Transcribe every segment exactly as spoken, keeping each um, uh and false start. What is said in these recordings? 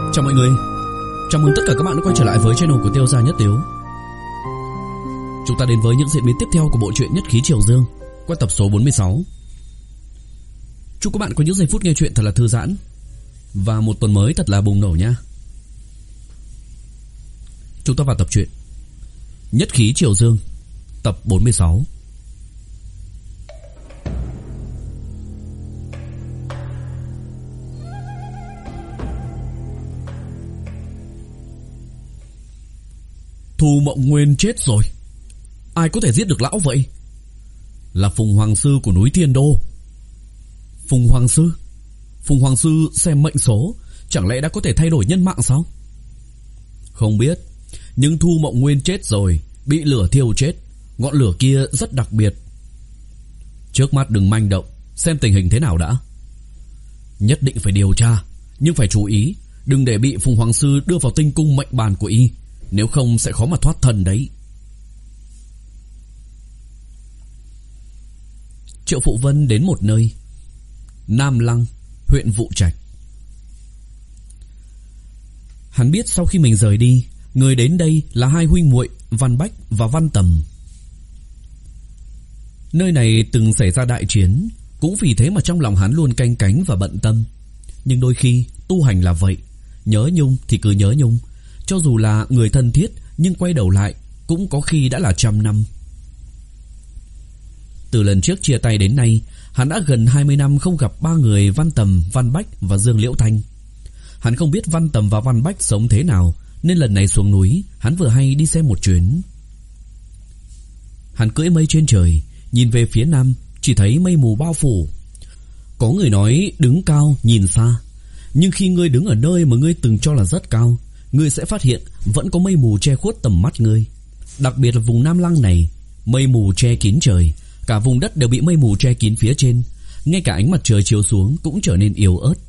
Chào mọi người, chào mừng tất cả các bạn đã quay trở lại với channel của Tiêu Gia Nhất Tiếu. Chúng ta đến với những diễn biến tiếp theo của bộ truyện Nhất Khí Triều Dương qua tập số bốn mươi sáu. Chúc các bạn có những giây phút nghe truyện thật là thư giãn và một tuần mới thật là bùng nổ nha. Chúng ta vào tập truyện Nhất Khí Triều Dương tập bốn mươi sáu. Thu Mộng Nguyên chết rồi. Ai có thể giết được lão vậy? Là Phùng Hoàng Sư của núi Thiên Đô. Phùng Hoàng Sư? Phùng Hoàng Sư xem mệnh số, chẳng lẽ đã có thể thay đổi nhân mạng sao? Không biết, nhưng Thu Mộng Nguyên chết rồi, bị lửa thiêu chết. Ngọn lửa kia rất đặc biệt. Trước mắt đừng manh động, xem tình hình thế nào đã. Nhất định phải điều tra, nhưng phải chú ý, đừng để bị Phùng Hoàng Sư đưa vào tinh cung mệnh bàn của y, nếu không sẽ khó mà thoát thân đấy. Triệu Phụ Vân đến một nơi, Nam Lăng, huyện Vụ Trạch. Hắn biết sau khi mình rời đi, người đến đây là hai huynh muội Văn Bách và Văn Tầm. Nơi này từng xảy ra đại chiến, cũng vì thế mà trong lòng hắn luôn canh cánh và bận tâm. Nhưng đôi khi tu hành là vậy, nhớ nhung thì cứ nhớ nhung, cho dù là người thân thiết, nhưng quay đầu lại cũng có khi đã là trăm năm. Từ lần trước chia tay đến nay, hắn đã gần hai mươi năm không gặp ba người Văn Tầm, Văn Bách và Dương Liễu Thanh. Hắn không biết Văn Tầm và Văn Bách sống thế nào, nên lần này xuống núi, hắn vừa hay đi xem một chuyến. Hắn cưỡi mây trên trời, nhìn về phía nam, chỉ thấy mây mù bao phủ. Có người nói đứng cao nhìn xa, nhưng khi ngươi đứng ở nơi mà ngươi từng cho là rất cao, ngươi sẽ phát hiện vẫn có mây mù che khuất tầm mắt ngươi. Đặc biệt là vùng Nam Lăng này, mây mù che kín trời, cả vùng đất đều bị mây mù che kín phía trên, ngay cả ánh mặt trời chiếu xuống cũng trở nên yếu ớt.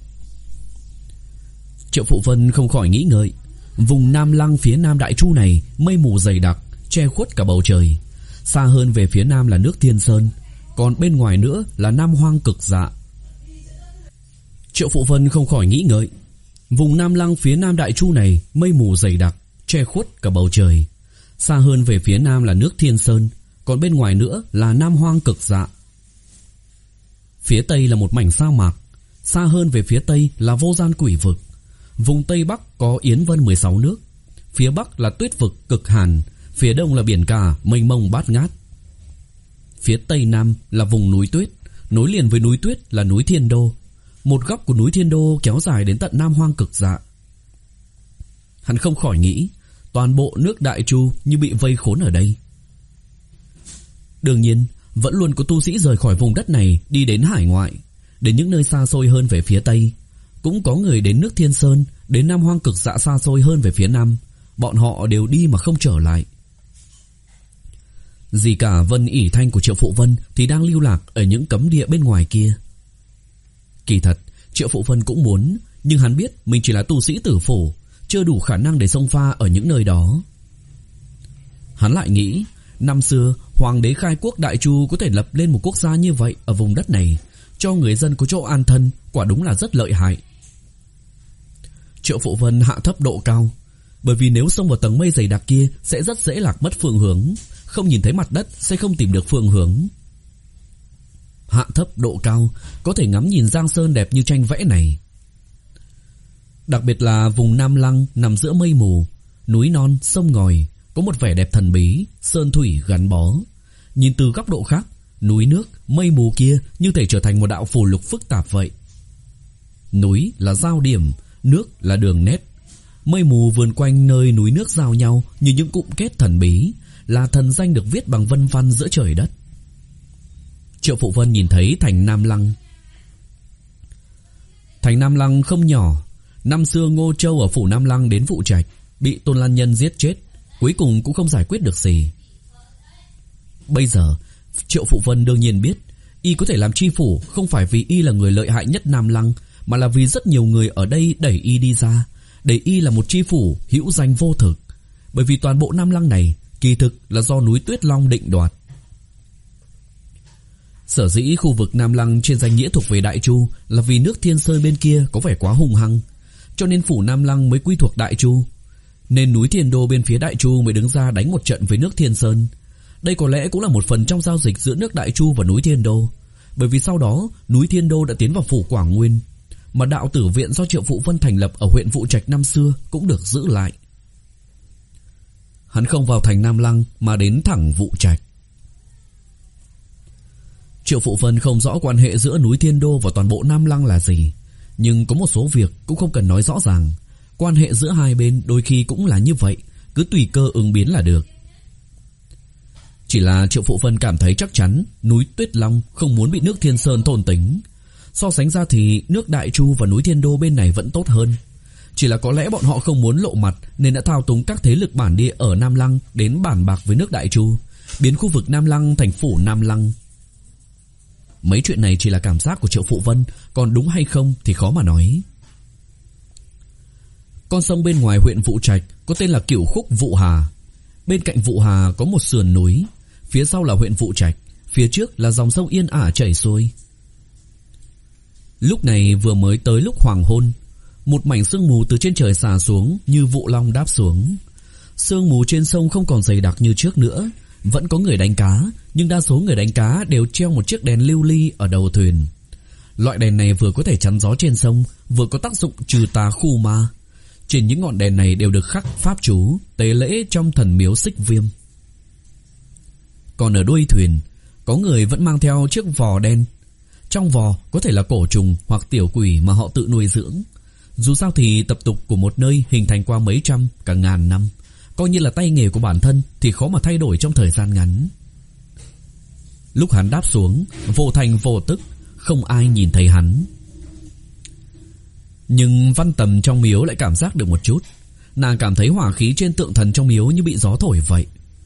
Triệu Phụ Vân không khỏi nghĩ ngợi, vùng Nam Lăng phía Nam Đại Chu này mây mù dày đặc, che khuất cả bầu trời. Xa hơn về phía nam là nước Thiên Sơn, còn bên ngoài nữa là Nam Hoang Cực Dạ. Triệu Phụ Vân không khỏi nghĩ ngợi, vùng Nam Lăng phía Nam Đại Chu này mây mù dày đặc, che khuất cả bầu trời. Xa hơn về phía nam là nước Thiên Sơn, còn bên ngoài nữa là Nam Hoang Cực Dạ. Phía tây là một mảnh sa mạc, xa hơn về phía tây là Vô Gian Quỷ Vực. Vùng Tây Bắc có Yến Vân mười sáu nước, phía Bắc là Tuyết Vực cực hàn, phía Đông là biển cả mênh mông bát ngát. Phía Tây Nam là vùng núi tuyết, nối liền với núi tuyết là núi Thiên Đô. Một góc của núi Thiên Đô kéo dài đến tận Nam Hoang Cực Dạ. Hắn không khỏi nghĩ, toàn bộ nước Đại Chu như bị vây khốn ở đây. Đương nhiên, vẫn luôn có tu sĩ rời khỏi vùng đất này đi đến hải ngoại, đến những nơi xa xôi hơn về phía Tây. Cũng có người đến nước Thiên Sơn, đến Nam Hoang Cực Dạ xa xôi hơn về phía Nam. Bọn họ đều đi mà không trở lại. Gì cả Vân ỷ thanh của Triệu Phụ Vân thì đang lưu lạc ở những cấm địa bên ngoài kia. Kỳ thật, Triệu Phụ Vân cũng muốn, nhưng hắn biết mình chỉ là tu sĩ tử phủ, chưa đủ khả năng để xông pha ở những nơi đó. Hắn lại nghĩ, năm xưa Hoàng đế khai quốc Đại Chu có thể lập lên một quốc gia như vậy ở vùng đất này, cho người dân có chỗ an thân, quả đúng là rất lợi hại. Triệu Phụ Vân hạ thấp độ cao, bởi vì nếu xông vào tầng mây dày đặc kia sẽ rất dễ lạc mất phương hướng, không nhìn thấy mặt đất sẽ không tìm được phương hướng. Hạ thấp độ cao, có thể ngắm nhìn Giang Sơn đẹp như tranh vẽ này. Đặc biệt là vùng Nam Lăng nằm giữa mây mù, núi non, sông ngòi, có một vẻ đẹp thần bí, sơn thủy gắn bó. Nhìn từ góc độ khác, núi nước, mây mù kia như thể trở thành một đạo phù lục phức tạp vậy. Núi là giao điểm, nước là đường nét. Mây mù vườn quanh nơi núi nước giao nhau như những cụm kết thần bí, là thần danh được viết bằng vân văn giữa trời đất. Triệu Phụ Vân nhìn thấy thành Nam Lăng. Thành Nam Lăng không nhỏ. Năm xưa Ngô Châu ở phủ Nam Lăng đến Vụ Trạch, bị Tôn Lan Nhân giết chết, cuối cùng cũng không giải quyết được gì. Bây giờ Triệu Phụ Vân đương nhiên biết, y có thể làm tri phủ không phải vì y là người lợi hại nhất Nam Lăng, mà là vì rất nhiều người ở đây đẩy y đi ra, để y là một tri phủ hữu danh vô thực. Bởi vì toàn bộ Nam Lăng này kỳ thực là do núi Tuyết Long định đoạt. Sở dĩ khu vực Nam Lăng trên danh nghĩa thuộc về Đại Chu là vì nước Thiên Sơn bên kia có vẻ quá hung hăng. cho nên phủ Nam Lăng mới quy thuộc Đại Chu. Nên núi Thiên Đô bên phía Đại Chu mới đứng ra đánh một trận với nước Thiên Sơn. Đây có lẽ cũng là một phần trong giao dịch giữa nước Đại Chu và núi Thiên Đô. Bởi vì sau đó núi Thiên Đô đã tiến vào phủ Quảng Nguyên, mà đạo tử viện do Triệu Phụ Vân thành lập ở huyện Vũ Trạch năm xưa cũng được giữ lại. Hắn không vào thành Nam Lăng mà đến thẳng Vũ Trạch. Triệu Phụ Vân không rõ quan hệ giữa núi Thiên Đô và toàn bộ Nam Lăng là gì, nhưng có một số việc cũng không cần nói rõ ràng. Quan hệ giữa hai bên đôi khi cũng là như vậy, cứ tùy cơ ứng biến là được. Chỉ là Triệu Phụ Vân cảm thấy chắc chắn núi Tuyết Long không muốn bị nước Thiên Sơn thôn tính. So sánh ra thì nước Đại Chu và núi Thiên Đô bên này vẫn tốt hơn. Chỉ là có lẽ bọn họ không muốn lộ mặt nên đã thao túng các thế lực bản địa ở Nam Lăng đến bàn bạc với nước Đại Chu, biến khu vực Nam Lăng thành phủ Nam Lăng. Mấy chuyện này chỉ là cảm giác của Triệu Phụ Vân, còn đúng hay không thì khó mà nói. Con sông bên ngoài huyện Vũ Trạch có tên là Cửu Khúc Vũ Hà. Bên cạnh Vũ Hà có một sườn núi, phía sau là huyện Vũ Trạch, phía trước là dòng sông yên ả chảy xuôi. Lúc này vừa mới tới lúc hoàng hôn, một mảnh sương mù từ trên trời xả xuống như vụ long đáp xuống. Sương mù trên sông không còn dày đặc như trước nữa. Vẫn có người đánh cá, nhưng đa số người đánh cá đều treo một chiếc đèn lưu ly ở đầu thuyền. Loại đèn này vừa có thể chắn gió trên sông, vừa có tác dụng trừ tà khu ma. Trên những ngọn đèn này đều được khắc pháp chú tế lễ trong thần miếu Xích Viêm. Còn ở đuôi thuyền, có người vẫn mang theo chiếc vò đen. Trong vò có thể là cổ trùng hoặc tiểu quỷ mà họ tự nuôi dưỡng. Dù sao thì tập tục của một nơi hình thành qua mấy trăm, cả ngàn năm, coi như là tay nghề của bản thân thì khó mà thay đổi trong thời gian ngắn. Lúc hắn đáp xuống, vô thành vô tức, không ai nhìn thấy hắn. Nhưng Văn Tầm trong miếu lại cảm giác được một chút. Nàng cảm thấy hỏa khí trên tượng thần trong miếu như bị gió thổi vậy.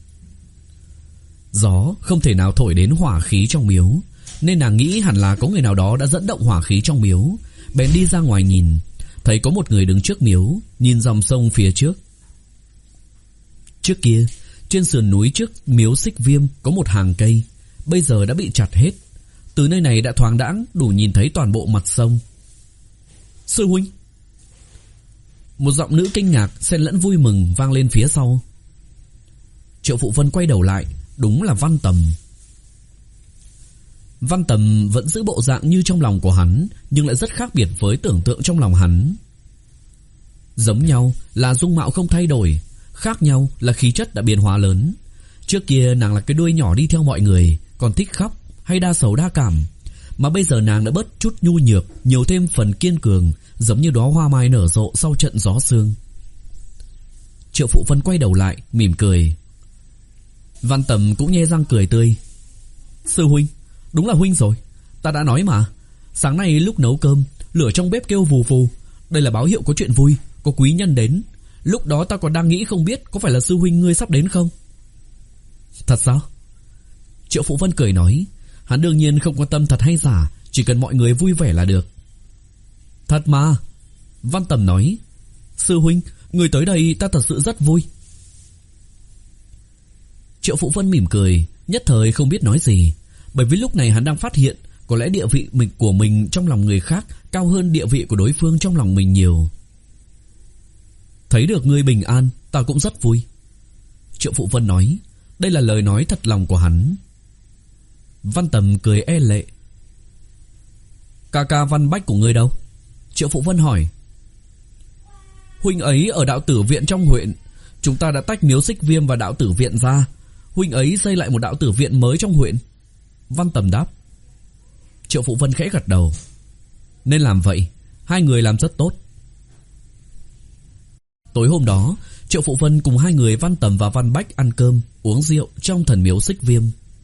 Gió không thể nào thổi đến hỏa khí trong miếu, nên nàng nghĩ hẳn là có người nào đó đã dẫn động hỏa khí trong miếu. Bèn đi ra ngoài nhìn, thấy có một người đứng trước miếu, nhìn dòng sông phía trước. Trước kia, trên sườn núi trước miếu Xích Viêm có một hàng cây, bây giờ đã bị chặt hết. Từ nơi này đã thoáng đãng đủ nhìn thấy toàn bộ mặt sông. Sư huynh! Một giọng nữ kinh ngạc xen lẫn vui mừng vang lên phía sau. Triệu Phụ Vân quay đầu lại, đúng là Văn Tầm. Văn Tầm vẫn giữ bộ dạng như trong lòng của hắn, nhưng lại rất khác biệt với tưởng tượng trong lòng hắn. Giống nhau là dung mạo không thay đổi, khác nhau là khí chất đã biến hóa lớn. Trước kia nàng là cái đuôi nhỏ đi theo mọi người, còn thích khóc hay đa sầu đa cảm, mà bây giờ nàng đã bớt chút nhu nhược, nhiều thêm phần kiên cường, giống như đóa hoa mai nở rộ sau trận gió sương. Triệu Phụ Vân quay đầu lại, mỉm cười. Văn Tầm cũng nhe răng cười tươi. Sư huynh, đúng là huynh rồi. Ta đã nói mà, sáng nay lúc nấu cơm, lửa trong bếp kêu vù vù. Đây là báo hiệu có chuyện vui, có quý nhân đến. Lúc đó ta còn đang nghĩ không biết có phải là sư huynh ngươi sắp đến không. Thật sao? Triệu Phụ Vân cười nói. Hắn đương nhiên không quan tâm thật hay giả, chỉ cần mọi người vui vẻ là được. Thật mà. Văn Tầm nói. Sư huynh, người tới đây ta thật sự rất vui. Triệu Phụ Vân mỉm cười, nhất thời không biết nói gì, bởi vì lúc này hắn đang phát hiện có lẽ địa vị mình của mình trong lòng người khác cao hơn địa vị của đối phương trong lòng mình nhiều. Thấy được ngươi bình an, ta cũng rất vui. Triệu Phụ Vân nói. Đây là lời nói thật lòng của hắn. Văn Tầm cười e lệ. Ca ca Văn Bách của ngươi đâu? Triệu Phụ Vân hỏi. Huynh ấy ở đạo tử viện trong huyện. Chúng ta đã tách miếu Xích Viêm và đạo tử viện ra. Huynh ấy xây lại một đạo tử viện mới trong huyện. Văn Tầm đáp. Triệu Phụ Vân khẽ gật đầu. Nên làm vậy, hai người làm rất tốt. Tối hôm đó, Triệu Phụ Vân cùng hai người Văn Tầm và Văn Bách ăn cơm, uống rượu trong thần miếu Xích Viêm.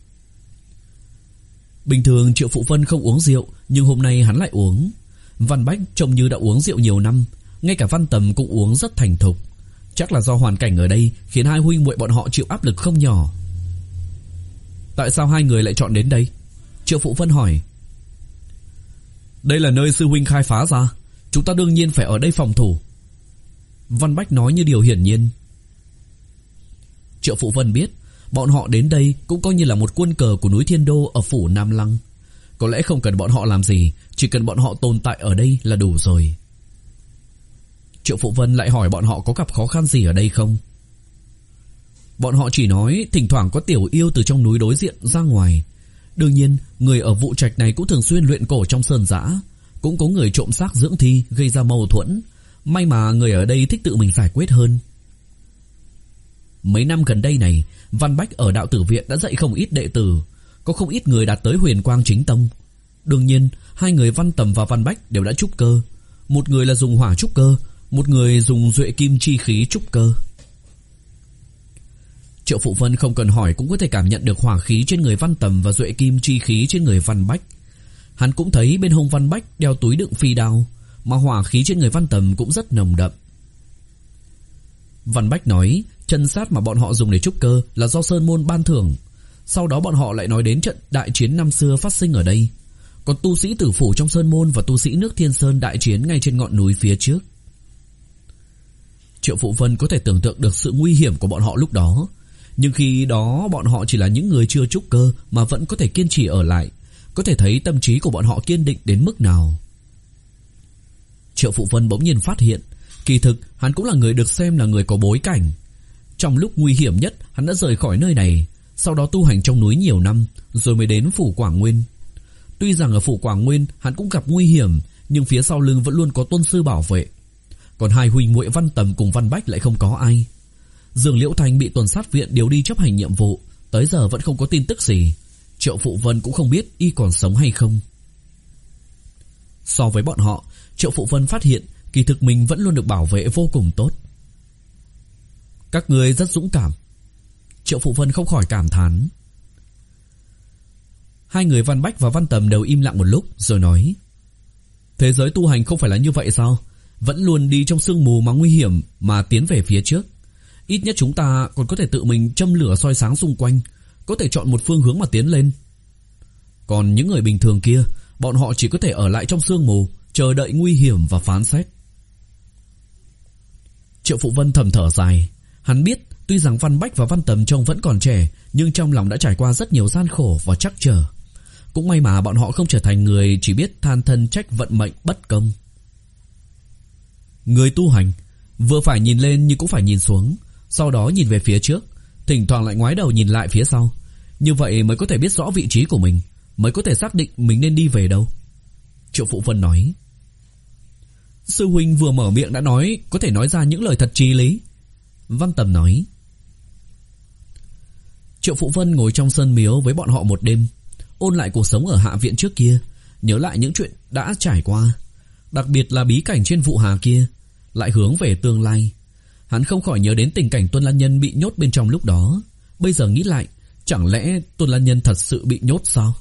Bình thường Triệu Phụ Vân không uống rượu, nhưng hôm nay hắn lại uống. Văn Bách trông như đã uống rượu nhiều năm, ngay cả Văn Tầm cũng uống rất thành thục. Chắc là do hoàn cảnh ở đây khiến hai huynh muội bọn họ chịu áp lực không nhỏ. Tại sao hai người lại chọn đến đây? Triệu Phụ Vân hỏi. Đây là nơi sư huynh khai phá ra, chúng ta đương nhiên phải ở đây phòng thủ. Văn Bách nói như điều hiển nhiên. Triệu Phụ Vân biết bọn họ đến đây cũng coi như là một quân cờ của núi Thiên Đô ở phủ Nam Lăng. Có lẽ không cần bọn họ làm gì, chỉ cần bọn họ tồn tại ở đây là đủ rồi. Triệu Phụ Vân lại hỏi bọn họ có gặp khó khăn gì ở đây không. Bọn họ chỉ nói thỉnh thoảng có tiểu yêu từ trong núi đối diện ra ngoài. Đương nhiên, người ở vụ trạch này cũng thường xuyên luyện cổ trong sơn dã, cũng có người trộm xác dưỡng thi gây ra mâu thuẫn. May mà người ở đây thích tự mình giải quyết hơn. Mấy năm gần đây này, Văn Bách ở đạo tử viện đã dạy không ít đệ tử, có không ít người đạt tới huyền quang chính tông. Đương nhiên, hai người Văn Tầm và Văn Bách đều đã trúc cơ. Một người là dùng hỏa trúc cơ, một người dùng duệ kim chi khí trúc cơ. Triệu Phụ Vân không cần hỏi cũng có thể cảm nhận được hỏa khí trên người Văn Tầm và duệ kim chi khí trên người Văn Bách. Hắn cũng thấy bên hông Văn Bách đeo túi đựng phi đao, mà hỏa khí trên người Văn Tầm cũng rất nồng đậm. Văn Bách nói chân sát mà bọn họ dùng để trúc cơ là do Sơn Môn ban thưởng. Sau đó bọn họ lại nói đến trận đại chiến năm xưa phát sinh ở đây. Còn tu sĩ tử phủ trong Sơn Môn và tu sĩ nước Thiên Sơn đại chiến ngay trên ngọn núi phía trước. Triệu Phụ Vân có thể tưởng tượng được sự nguy hiểm của bọn họ lúc đó. Nhưng khi đó bọn họ chỉ là những người chưa trúc cơ mà vẫn có thể kiên trì ở lại, có thể thấy tâm trí của bọn họ kiên định đến mức nào. Triệu Phụ Vân bỗng nhiên phát hiện, kỳ thực hắn cũng là người được xem là người có bối cảnh. Trong lúc nguy hiểm nhất, hắn đã rời khỏi nơi này, sau đó tu hành trong núi nhiều năm, rồi mới đến phủ Quảng Nguyên. Tuy rằng ở phủ Quảng Nguyên hắn cũng gặp nguy hiểm, nhưng phía sau lưng vẫn luôn có tôn sư bảo vệ. Còn hai huynh muội Văn Tầm cùng Văn Bách lại không có ai. Dương Liễu Thành bị tuần sát viện điều đi chấp hành nhiệm vụ, tới giờ vẫn không có tin tức gì. Triệu Phụ Vân cũng không biết y còn sống hay không. So với bọn họ, Triệu Phụ Vân phát hiện kỳ thực mình vẫn luôn được bảo vệ vô cùng tốt. Các người rất dũng cảm. Triệu Phụ Vân không khỏi cảm thán. Hai người Văn Bách và Văn Tầm đều im lặng một lúc rồi nói: thế giới tu hành không phải là như vậy sao? Vẫn luôn đi trong sương mù mà nguy hiểm mà tiến về phía trước. Ít nhất chúng ta còn có thể tự mình châm lửa soi sáng xung quanh, có thể chọn một phương hướng mà tiến lên. Còn những người bình thường kia, bọn họ chỉ có thể ở lại trong sương mù, chờ đợi nguy hiểm và phán xét. Triệu Phụ Vân thầm thở dài. Hắn biết tuy rằng Văn Bách và Văn Tầm trông vẫn còn trẻ, nhưng trong lòng đã trải qua rất nhiều gian khổ và trắc trở. Cũng may mà bọn họ không trở thành người chỉ biết than thân trách vận mệnh bất công. Người tu hành vừa phải nhìn lên nhưng cũng phải nhìn xuống, sau đó nhìn về phía trước, thỉnh thoảng lại ngoái đầu nhìn lại phía sau. Như vậy mới có thể biết rõ vị trí của mình, mới có thể xác định mình nên đi về đâu. Triệu Phụ Vân nói. Sư huynh vừa mở miệng đã nói, có thể nói ra những lời thật chí lý. Văn Tầm nói. Triệu Phụ Vân ngồi trong sơn miếu với bọn họ một đêm, ôn lại cuộc sống ở hạ viện trước kia, nhớ lại những chuyện đã trải qua, đặc biệt là bí cảnh trên Vụ Hà kia, lại hướng về tương lai. Hắn không khỏi nhớ đến tình cảnh Tuân Lan Nhân bị nhốt bên trong lúc đó. Bây giờ nghĩ lại, chẳng lẽ Tuân Lan Nhân thật sự bị nhốt sao?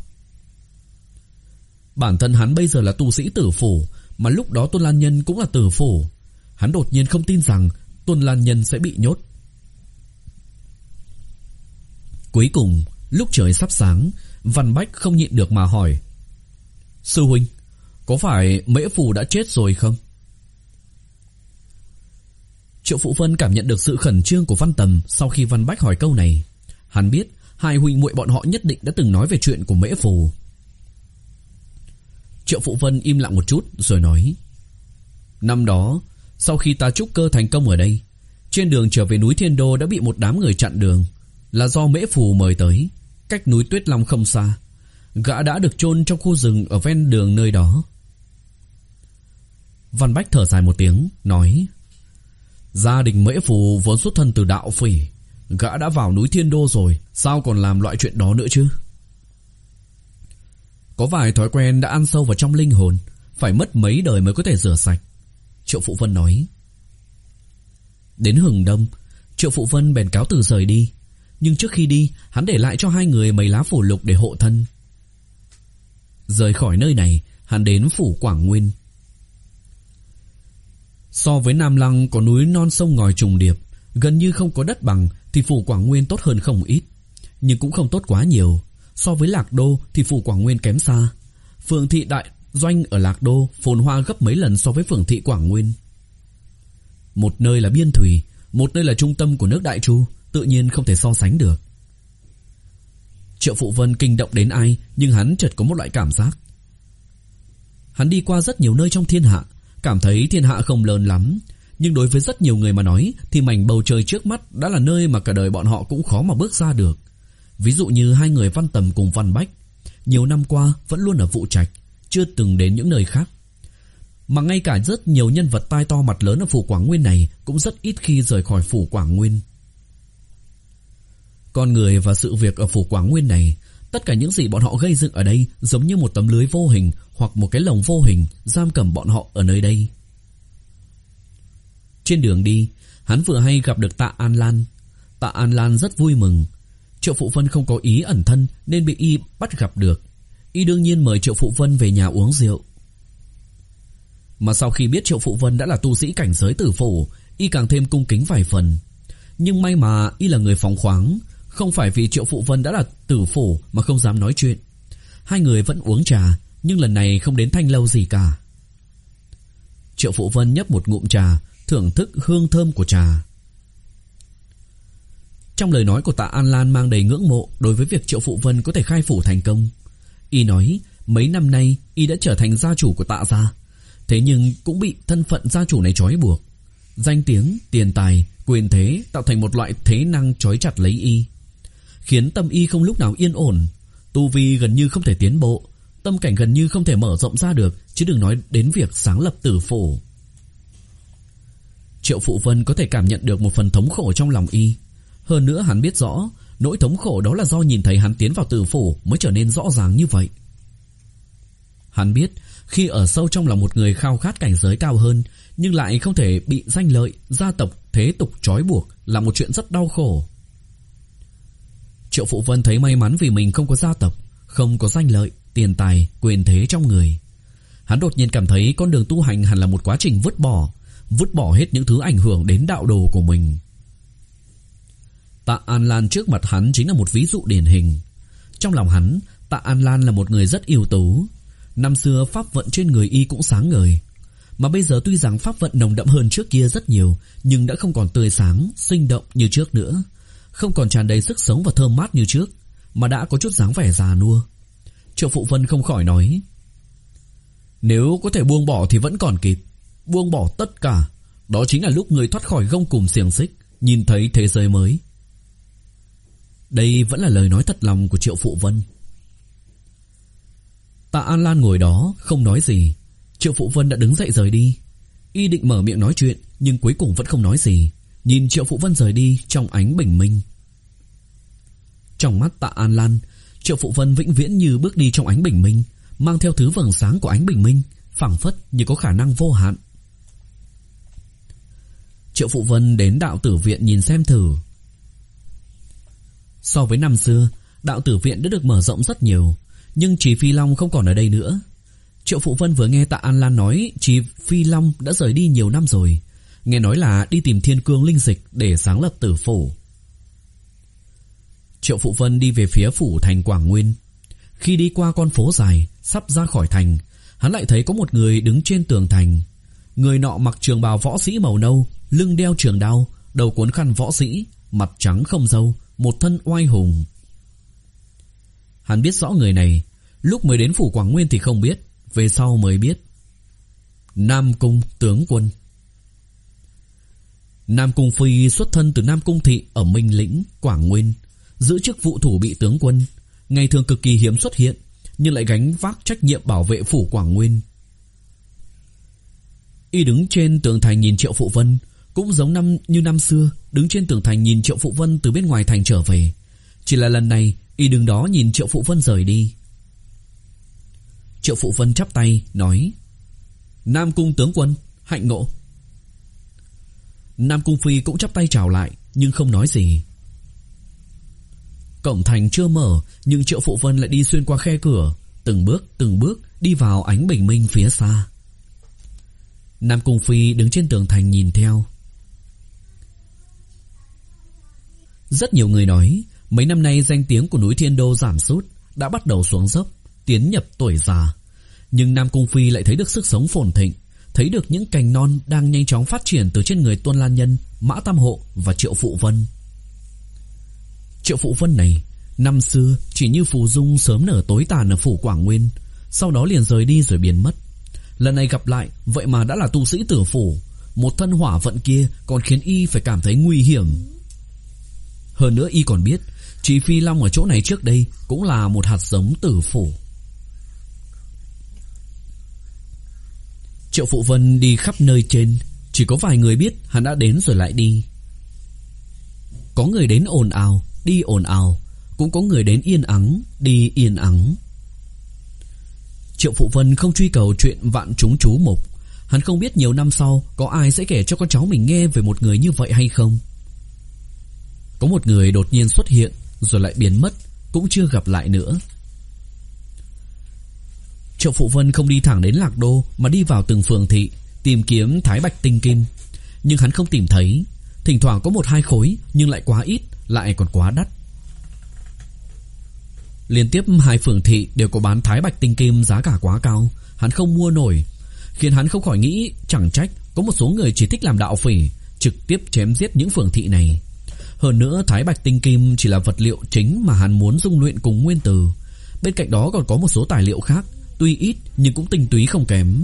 Bản thân hắn bây giờ là tu sĩ tử phủ, mà lúc đó Tuân Lan Nhân cũng là tử phủ. Hắn đột nhiên không tin rằng Tuân Lan Nhân sẽ bị nhốt. Cuối cùng, lúc trời sắp sáng, Văn Bách không nhịn được mà hỏi: sư huynh, có phải Mễ Phù đã chết rồi không? Triệu Phụ Vân cảm nhận được sự khẩn trương của Văn Tầm sau khi Văn Bách hỏi câu này. Hắn biết hai huynh muội bọn họ nhất định đã từng nói về chuyện của Mễ Phù. Triệu Phụ Vân im lặng một chút rồi nói: năm đó, sau khi ta trúc cơ thành công ở đây, trên đường trở về núi Thiên Đô đã bị một đám người chặn đường, là do Mễ Phù mời tới, cách núi Tuyết Long không xa. Gã đã được chôn trong khu rừng ở ven đường nơi đó. Văn Bách thở dài một tiếng, nói: gia đình Mễ Phù vốn xuất thân từ đạo phỉ, gã đã vào núi Thiên Đô rồi, sao còn làm loại chuyện đó nữa chứ? Có vài thói quen đã ăn sâu vào trong linh hồn, phải mất mấy đời mới có thể rửa sạch. Triệu Phụ Vân nói. Đến hừng đông, Triệu Phụ Vân bèn cáo từ rời đi. Nhưng trước khi đi, hắn để lại cho hai người mấy lá phù lục để hộ thân. Rời khỏi nơi này, hắn đến phủ Quảng Nguyên. So với Nam Lăng có núi non sông ngòi trùng điệp, gần như không có đất bằng, thì phủ Quảng Nguyên tốt hơn không ít, nhưng cũng không tốt quá nhiều. So với Lạc Đô thì phủ Quảng Nguyên kém xa. Phường thị đại doanh ở Lạc Đô phồn hoa gấp mấy lần so với phường thị Quảng Nguyên. Một nơi là biên thủy, một nơi là trung tâm của nước Đại Chu, tự nhiên không thể so sánh được. Triệu Phụ Vân kinh động đến ai, nhưng hắn chợt có một loại cảm giác. Hắn đi qua rất nhiều nơi trong thiên hạ, cảm thấy thiên hạ không lớn lắm, Nhưng đối với rất nhiều người mà nói thì mảnh bầu trời trước mắt đã là nơi mà cả đời bọn họ cũng khó mà bước ra được. Ví dụ như hai người Văn Tầm cùng Văn Bách, nhiều năm qua vẫn luôn ở Vụ Trạch, chưa từng đến những nơi khác. Mà ngay cả rất nhiều nhân vật tai to mặt lớn ở phủ Quảng Nguyên này cũng rất ít khi rời khỏi phủ Quảng Nguyên. Con người và sự việc ở phủ Quảng Nguyên này, tất cả những gì bọn họ gây dựng ở đây giống như một tấm lưới vô hình hoặc một cái lồng vô hình giam cầm bọn họ ở nơi đây. Trên đường đi, hắn vừa hay gặp được Tạ An Lan. Tạ An Lan rất vui mừng. Triệu Phụ Vân không có ý ẩn thân nên bị y bắt gặp được. Y đương nhiên mời Triệu Phụ Vân về nhà uống rượu. Mà sau khi biết Triệu Phụ Vân đã là tu sĩ cảnh giới tử phủ, y càng thêm cung kính vài phần. Nhưng may mà y là người phóng khoáng, không phải vì Triệu Phụ Vân đã là tử phủ mà không dám nói chuyện. Hai người vẫn uống trà, nhưng lần này không đến thanh lâu gì cả. Triệu Phụ Vân nhấp một ngụm trà, thưởng thức hương thơm của trà. Trong lời nói của Tạ An Lan mang đầy ngưỡng mộ đối với việc Triệu Phụ Vân có thể khai phủ thành công. Y nói mấy năm nay y đã trở thành gia chủ của Tạ gia, thế nhưng cũng bị thân phận gia chủ này trói buộc. Danh tiếng, tiền tài, quyền thế tạo thành một loại thế năng trói chặt lấy y, khiến tâm y không lúc nào yên ổn. Tu vi gần như không thể tiến bộ, tâm cảnh gần như không thể mở rộng ra được, chứ đừng nói đến việc sáng lập tử phủ. Triệu Phụ Vân có thể cảm nhận được một phần thống khổ trong lòng y. Hơn nữa hắn biết rõ nỗi thống khổ đó là do nhìn thấy hắn tiến vào tử phủ mới trở nên rõ ràng như vậy. Hắn biết khi ở sâu trong lòng một người khao khát cảnh giới cao hơn, nhưng lại không thể bị danh lợi, gia tộc, thế tục trói buộc là một chuyện rất đau khổ. Triệu Phụ Vân thấy may mắn vì mình không có gia tộc, không có danh lợi, tiền tài, quyền thế trong người. Hắn đột nhiên cảm thấy con đường tu hành hẳn là một quá trình vứt bỏ, vứt bỏ hết những thứ ảnh hưởng đến đạo đồ của mình. Tạ An Lan trước mặt hắn chính là một ví dụ điển hình. Trong lòng hắn, Tạ An Lan là một người rất ưu tú. Năm xưa pháp vận trên người y cũng sáng ngời, mà bây giờ tuy rằng pháp vận nồng đậm hơn trước kia rất nhiều, nhưng đã không còn tươi sáng, sinh động như trước nữa, không còn tràn đầy sức sống và thơm mát như trước, mà đã có chút dáng vẻ già nua. Triệu Phụ Vân không khỏi nói: nếu có thể buông bỏ thì vẫn còn kịp. Buông bỏ tất cả, đó chính là lúc người thoát khỏi gông cùm xiềng xích, nhìn thấy thế giới mới. Đây vẫn là lời nói thật lòng của Triệu Phụ Vân. Tạ An Lan ngồi đó không nói gì. Triệu Phụ Vân đã đứng dậy rời đi. Y định mở miệng nói chuyện, nhưng cuối cùng vẫn không nói gì, nhìn Triệu Phụ Vân rời đi trong ánh bình minh. Trong mắt Tạ An Lan, Triệu Phụ Vân vĩnh viễn như bước đi trong ánh bình minh, mang theo thứ vầng sáng của ánh bình minh, phảng phất như có khả năng vô hạn. Triệu Phụ Vân đến đạo tử viện nhìn xem thử. So với năm xưa, đạo tử viện đã được mở rộng rất nhiều, nhưng Trì Phi Long không còn ở đây nữa. Triệu Phụ Vân vừa nghe Tạ An Lan nói Trì Phi Long đã rời đi nhiều năm rồi, nghe nói là đi tìm Thiên Cương linh dịch để sáng lập tử phủ. Triệu Phụ Vân đi về phía phủ thành Quảng Nguyên. Khi đi qua con phố dài, sắp ra khỏi thành, hắn lại thấy có một người đứng trên tường thành. Người nọ mặc trường bào võ sĩ màu nâu, lưng đeo trường đao, đầu cuốn khăn võ sĩ, mặt trắng không râu, một thân oai hùng. Hắn biết rõ người này, lúc mới đến phủ Quảng Nguyên thì không biết, về sau mới biết. Nam Cung tướng quân. Nam Cung Phi xuất thân từ Nam Cung thị ở Minh Lĩnh, Quảng Nguyên, giữ chức vụ thủ bị tướng quân, ngày thường cực kỳ hiếm xuất hiện, nhưng lại gánh vác trách nhiệm bảo vệ phủ Quảng Nguyên. Y đứng trên tường thành nhìn Triệu Phụ Vân, cũng giống năm như năm xưa, đứng trên tường thành nhìn Triệu Phụ Vân từ bên ngoài thành trở về. Chỉ là lần này y đứng đó nhìn Triệu Phụ Vân rời đi. Triệu Phụ Vân chắp tay nói: Nam Cung tướng quân, hạnh ngộ. Nam Cung Phi cũng chắp tay chào lại, nhưng không nói gì. Cổng thành chưa mở, nhưng Triệu Phụ Vân lại đi xuyên qua khe cửa, từng bước từng bước đi vào ánh bình minh phía xa. Nam Cung Phi đứng trên tường thành nhìn theo. Rất nhiều người nói mấy năm nay danh tiếng của núi Thiên Đô giảm sút, đã bắt đầu xuống dốc, tiến nhập tuổi già. Nhưng Nam Cung Phi lại thấy được sức sống phồn thịnh, thấy được những cành non đang nhanh chóng phát triển từ trên người Tuân Lan Nhân, Mã Tam Hộ và Triệu Phụ Vân. Triệu Phụ Vân này năm xưa chỉ như phù dung sớm nở tối tàn ở phủ Quảng Nguyên, sau đó liền rời đi rồi biến mất. Lần này gặp lại, vậy mà đã là tu sĩ tử phủ, một thân hỏa vận kia còn khiến y phải cảm thấy nguy hiểm. Hơn nữa y còn biết Trì Phi Long ở chỗ này trước đây cũng là một hạt giống tử phủ. Triệu Phụ Vân đi khắp nơi trên, chỉ có vài người biết hắn đã đến rồi lại đi. Có người đến ồn ào, đi ồn ào, cũng có người đến yên ắng, đi yên ắng. Triệu Phụ Vân không truy cầu chuyện vạn chúng chú mục. Hắn không biết nhiều năm sau có ai sẽ kể cho con cháu mình nghe về một người như vậy hay không. Có một người đột nhiên xuất hiện rồi lại biến mất, cũng chưa gặp lại nữa. Triệu Phụ Vân không đi thẳng đến Lạc Đô mà đi vào từng phường thị tìm kiếm Thái Bạch Tinh Kim. Nhưng hắn không tìm thấy. Thỉnh thoảng có một hai khối nhưng lại quá ít, lại còn quá đắt. Liên tiếp hai phường thị đều có bán Thái Bạch Tinh Kim giá cả quá cao, hắn không mua nổi, khiến hắn không khỏi nghĩ chẳng trách có một số người chỉ thích làm đạo phỉ, trực tiếp chém giết những phường thị này. Hơn nữa Thái Bạch Tinh Kim chỉ là vật liệu chính mà hắn muốn dung luyện cùng nguyên tử. Bên cạnh đó còn có một số tài liệu khác, tuy ít nhưng cũng tinh túy không kém.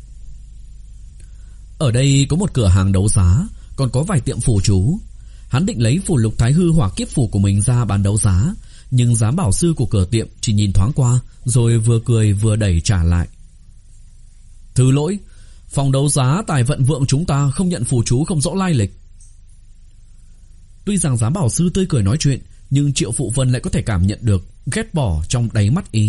Ở đây có một cửa hàng đấu giá, còn có vài tiệm phù chú. Hắn định lấy phù lục Thái Hư Hỏa Kiếp Phù của mình ra bán đấu giá, nhưng giám bảo sư của cửa tiệm chỉ nhìn thoáng qua rồi vừa cười vừa đẩy trả lại. Thứ lỗi, phòng đấu giá Tài Vận Vượng chúng ta không nhận phù chú không rõ lai lịch. Tuy rằng giám bảo sư tươi cười nói chuyện, nhưng Triệu Phụ Vân lại có thể cảm nhận được ghét bỏ trong đáy mắt y.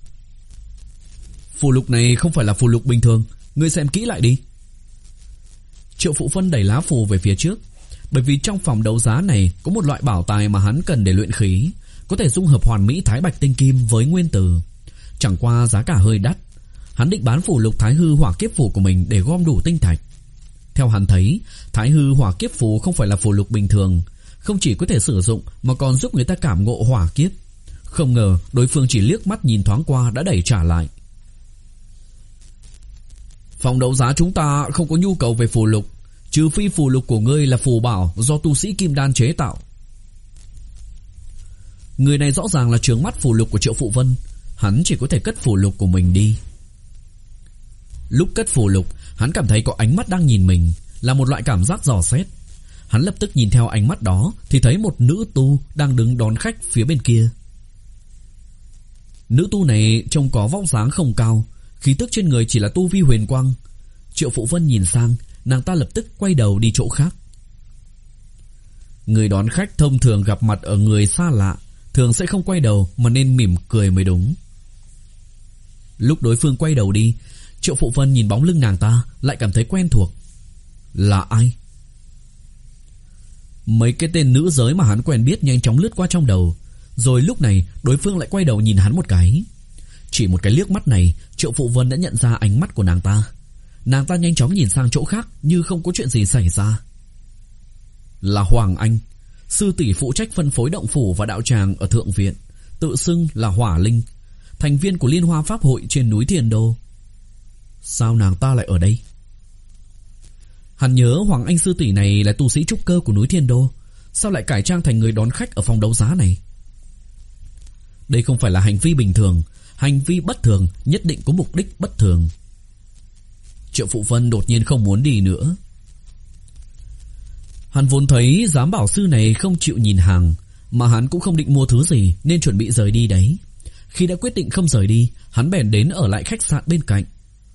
Phù lục này không phải là phù lục bình thường, ngươi xem kỹ lại đi. Triệu Phụ Vân đẩy lá phù về phía trước, bởi vì trong phòng đấu giá này có một loại bảo tài mà hắn cần để luyện khí, có thể dung hợp hoàn mỹ Thái Bạch Tinh Kim với nguyên tử. Chẳng qua giá cả hơi đắt. Hắn định bán phù lục Thái Hư Hỏa Kiếp Phù của mình để gom đủ tinh thạch. Theo hắn thấy, Thái Hư Hỏa Kiếp Phù không phải là phù lục bình thường, không chỉ có thể sử dụng mà còn giúp người ta cảm ngộ hỏa kiếp. Không ngờ đối phương chỉ liếc mắt nhìn thoáng qua đã đẩy trả lại. Phòng đấu giá chúng ta không có nhu cầu về phù lục, trừ phi phù lục của ngươi là phù bảo do tu sĩ kim đan chế tạo. Người này rõ ràng là trướng mắt phù lục của Triệu Phụ Vân. Hắn chỉ có thể cất phù lục của mình đi. Lúc cất phù lục, hắn cảm thấy có ánh mắt đang nhìn mình, là một loại cảm giác dò xét. Hắn lập tức nhìn theo ánh mắt đó thì thấy một nữ tu đang đứng đón khách phía bên kia. Nữ tu này trông có vóc dáng không cao, khí tức trên người chỉ là tu vi huyền quang. Triệu Phụ Vân nhìn sang, nàng ta lập tức quay đầu đi chỗ khác. Người đón khách thông thường gặp mặt ở người xa lạ thường sẽ không quay đầu mà nên mỉm cười mới đúng. Lúc đối phương quay đầu đi, Triệu Phụ Vân nhìn bóng lưng nàng ta lại cảm thấy quen thuộc. Là ai? Mấy cái tên nữ giới mà hắn quen biết nhanh chóng lướt qua trong đầu. Rồi lúc này đối phương lại quay đầu nhìn hắn một cái. Chỉ một cái liếc mắt này, Triệu Phụ Vân đã nhận ra ánh mắt của nàng ta. Nàng ta nhanh chóng nhìn sang chỗ khác như không có chuyện gì xảy ra. Là Hoàng Anh, sư tỷ phụ trách phân phối động phủ và đạo tràng ở Thượng Viện, tự xưng là Hỏa Linh, thành viên của Liên Hoa Pháp Hội trên núi Thiên Đô. Sao nàng ta lại ở đây? Hắn nhớ Hoàng Anh sư tỷ này là tu sĩ trúc cơ của núi Thiên Đô, sao lại cải trang thành người đón khách ở phòng đấu giá này? Đây không phải là hành vi bình thường, hành vi bất thường nhất định có mục đích bất thường. Triệu Phụ Vân đột nhiên không muốn đi nữa. Hắn vốn thấy giám bảo sư này không chịu nhìn hàng, mà hắn cũng không định mua thứ gì nên chuẩn bị rời đi đấy. Khi đã quyết định không rời đi, hắn bèn đến ở lại khách sạn bên cạnh.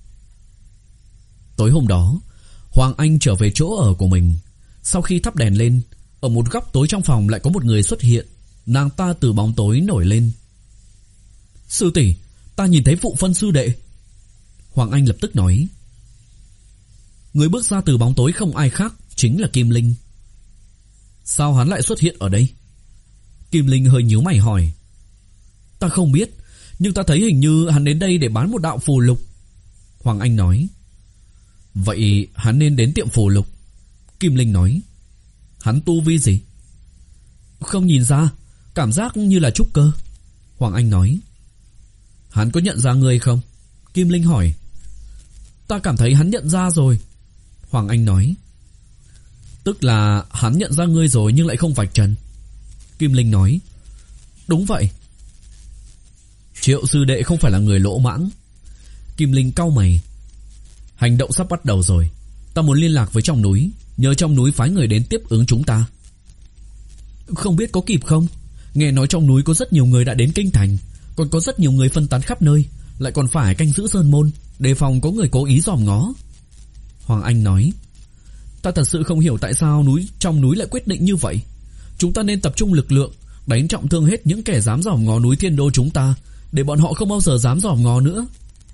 Tối hôm đó, Hoàng Anh trở về chỗ ở của mình. Sau khi thắp đèn lên, ở một góc tối trong phòng lại có một người xuất hiện. Nàng ta từ bóng tối nổi lên. Sư tỷ, ta nhìn thấy Phụ Phân sư đệ. Hoàng Anh lập tức nói. Người bước ra từ bóng tối không ai khác, chính là Kim Linh. Sao hắn lại xuất hiện ở đây? Kim Linh hơi nhíu mày hỏi. Ta không biết, nhưng ta thấy hình như hắn đến đây để bán một đạo phù lục. Hoàng Anh nói. Vậy hắn nên đến tiệm phù lục. Kim Linh nói. Hắn tu vi gì? Không nhìn ra, cảm giác như là trúc cơ. Hoàng Anh nói. Hắn có nhận ra người không? Kim Linh hỏi. Ta cảm thấy hắn nhận ra rồi. Hoàng Anh nói. Tức là hắn nhận ra ngươi rồi nhưng lại không vạch trần. Kim Linh nói. Đúng vậy. Triệu sư đệ không phải là người lỗ mãng. Kim Linh cau mày. Hành động sắp bắt đầu rồi. Ta muốn liên lạc với trong núi, nhờ trong núi phái người đến tiếp ứng chúng ta. Không biết có kịp không? Nghe nói trong núi có rất nhiều người đã đến kinh thành, còn có rất nhiều người phân tán khắp nơi, lại còn phải canh giữ sơn môn, đề phòng có người cố ý dòm ngó. Hoàng Anh nói: Ta thật sự không hiểu tại sao núi trong núi lại quyết định như vậy. Chúng ta nên tập trung lực lượng, đánh trọng thương hết những kẻ dám dòm ngó núi Thiên Đô chúng ta, để bọn họ không bao giờ dám dòm ngó nữa.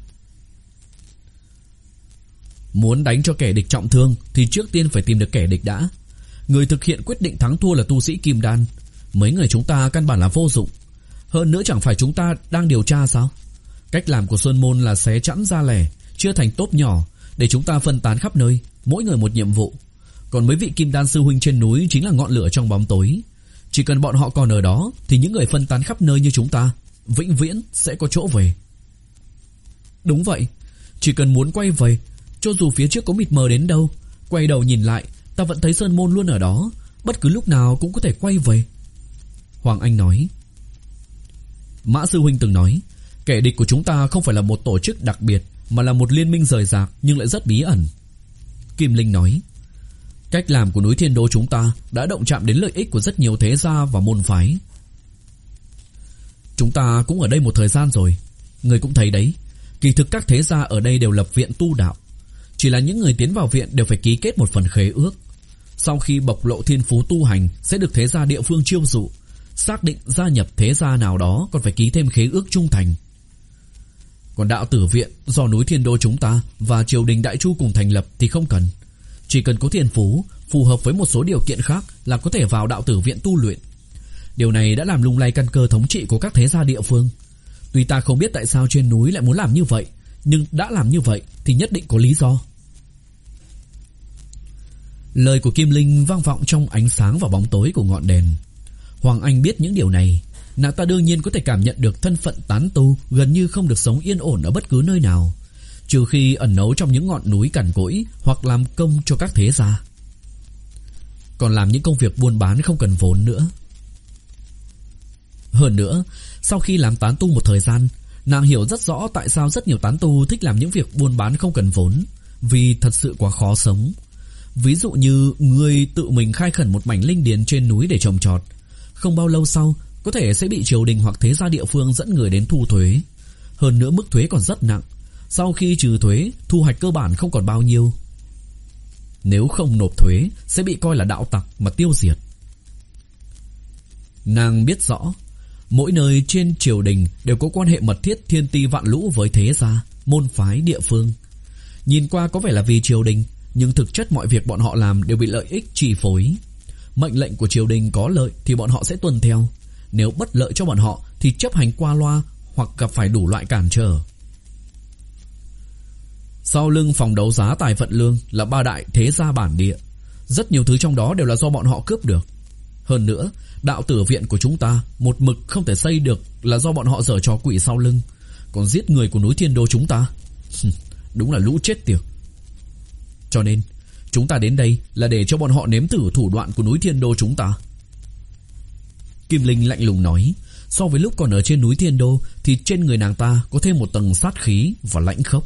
Muốn đánh cho kẻ địch trọng thương thì trước tiên phải tìm được kẻ địch đã. Người thực hiện quyết định thắng thua là tu sĩ Kim Đan. Mấy người chúng ta căn bản là vô dụng. Hơn nữa chẳng phải chúng ta đang điều tra sao? Cách làm của Sơn Môn là xé chẵn ra lẻ, chia thành tốp nhỏ, để chúng ta phân tán khắp nơi, mỗi người một nhiệm vụ. Còn mấy vị Kim Đan sư huynh trên núi chính là ngọn lửa trong bóng tối. Chỉ cần bọn họ còn ở đó thì những người phân tán khắp nơi như chúng ta vĩnh viễn sẽ có chỗ về. Đúng vậy, chỉ cần muốn quay về, cho dù phía trước có mịt mờ đến đâu, quay đầu nhìn lại, ta vẫn thấy Sơn Môn luôn ở đó, bất cứ lúc nào cũng có thể quay về. Hoàng Anh nói: Mã sư huynh từng nói, kẻ địch của chúng ta không phải là một tổ chức đặc biệt, mà là một liên minh rời rạc nhưng lại rất bí ẩn. Kim Linh nói: Cách làm của núi Thiên Đô chúng ta đã động chạm đến lợi ích của rất nhiều thế gia và môn phái. Chúng ta cũng ở đây một thời gian rồi, người cũng thấy đấy, kỳ thực các thế gia ở đây đều lập viện tu đạo. Chỉ là những người tiến vào viện đều phải ký kết một phần khế ước. Sau khi bộc lộ thiên phú tu hành sẽ được thế gia địa phương chiêu dụ. Xác định gia nhập thế gia nào đó còn phải ký thêm khế ước trung thành. Còn đạo tử viện do núi Thiên Đô chúng ta và triều đình Đại Chu cùng thành lập thì không cần. Chỉ cần có thiên phú, phù hợp với một số điều kiện khác là có thể vào đạo tử viện tu luyện. Điều này đã làm lung lay căn cơ thống trị của các thế gia địa phương. Tuy ta không biết tại sao trên núi lại muốn làm như vậy, nhưng đã làm như vậy thì nhất định có lý do. Lời của Kim Linh vang vọng trong ánh sáng và bóng tối của ngọn đèn. Hoàng Anh biết những điều này, nàng ta đương nhiên có thể cảm nhận được thân phận tán tu gần như không được sống yên ổn ở bất cứ nơi nào, trừ khi ẩn náu trong những ngọn núi cằn cỗi hoặc làm công cho các thế gia. Còn làm những công việc buôn bán không cần vốn nữa. Hơn nữa, sau khi làm tán tu một thời gian, nàng hiểu rất rõ tại sao rất nhiều tán tu thích làm những việc buôn bán không cần vốn, vì thật sự quá khó sống. Ví dụ như người tự mình khai khẩn một mảnh linh điền trên núi để trồng trọt, không bao lâu sau có thể sẽ bị triều đình hoặc thế gia địa phương dẫn người đến thu thuế. Hơn nữa mức thuế còn rất nặng, sau khi trừ thuế, thu hoạch cơ bản không còn bao nhiêu. Nếu không nộp thuế sẽ bị coi là đạo tặc mà tiêu diệt. Nàng biết rõ, mỗi nơi trên triều đình đều có quan hệ mật thiết thiên ti vạn lũ với thế gia, môn phái địa phương. Nhìn qua có vẻ là vì triều đình, nhưng thực chất mọi việc bọn họ làm đều bị lợi ích chi phối. Mệnh lệnh của triều đình có lợi thì bọn họ sẽ tuân theo, nếu bất lợi cho bọn họ thì chấp hành qua loa hoặc gặp phải đủ loại cản trở. Sau lưng phòng đấu giá Tài Vận Lương là ba đại thế gia bản địa, rất nhiều thứ trong đó đều là do bọn họ cướp được. Hơn nữa, đạo tử viện của chúng ta một mực không thể xây được là do bọn họ giở trò quỷ sau lưng. Còn giết người của núi Thiên Đô chúng ta, đúng là lũ chết tiệt. Cho nên chúng ta đến đây là để cho bọn họ nếm thử thủ đoạn của núi Thiên Đô chúng ta. Kim Linh lạnh lùng nói. So với lúc còn ở trên núi Thiên Đô thì trên người nàng ta có thêm một tầng sát khí và lãnh khốc.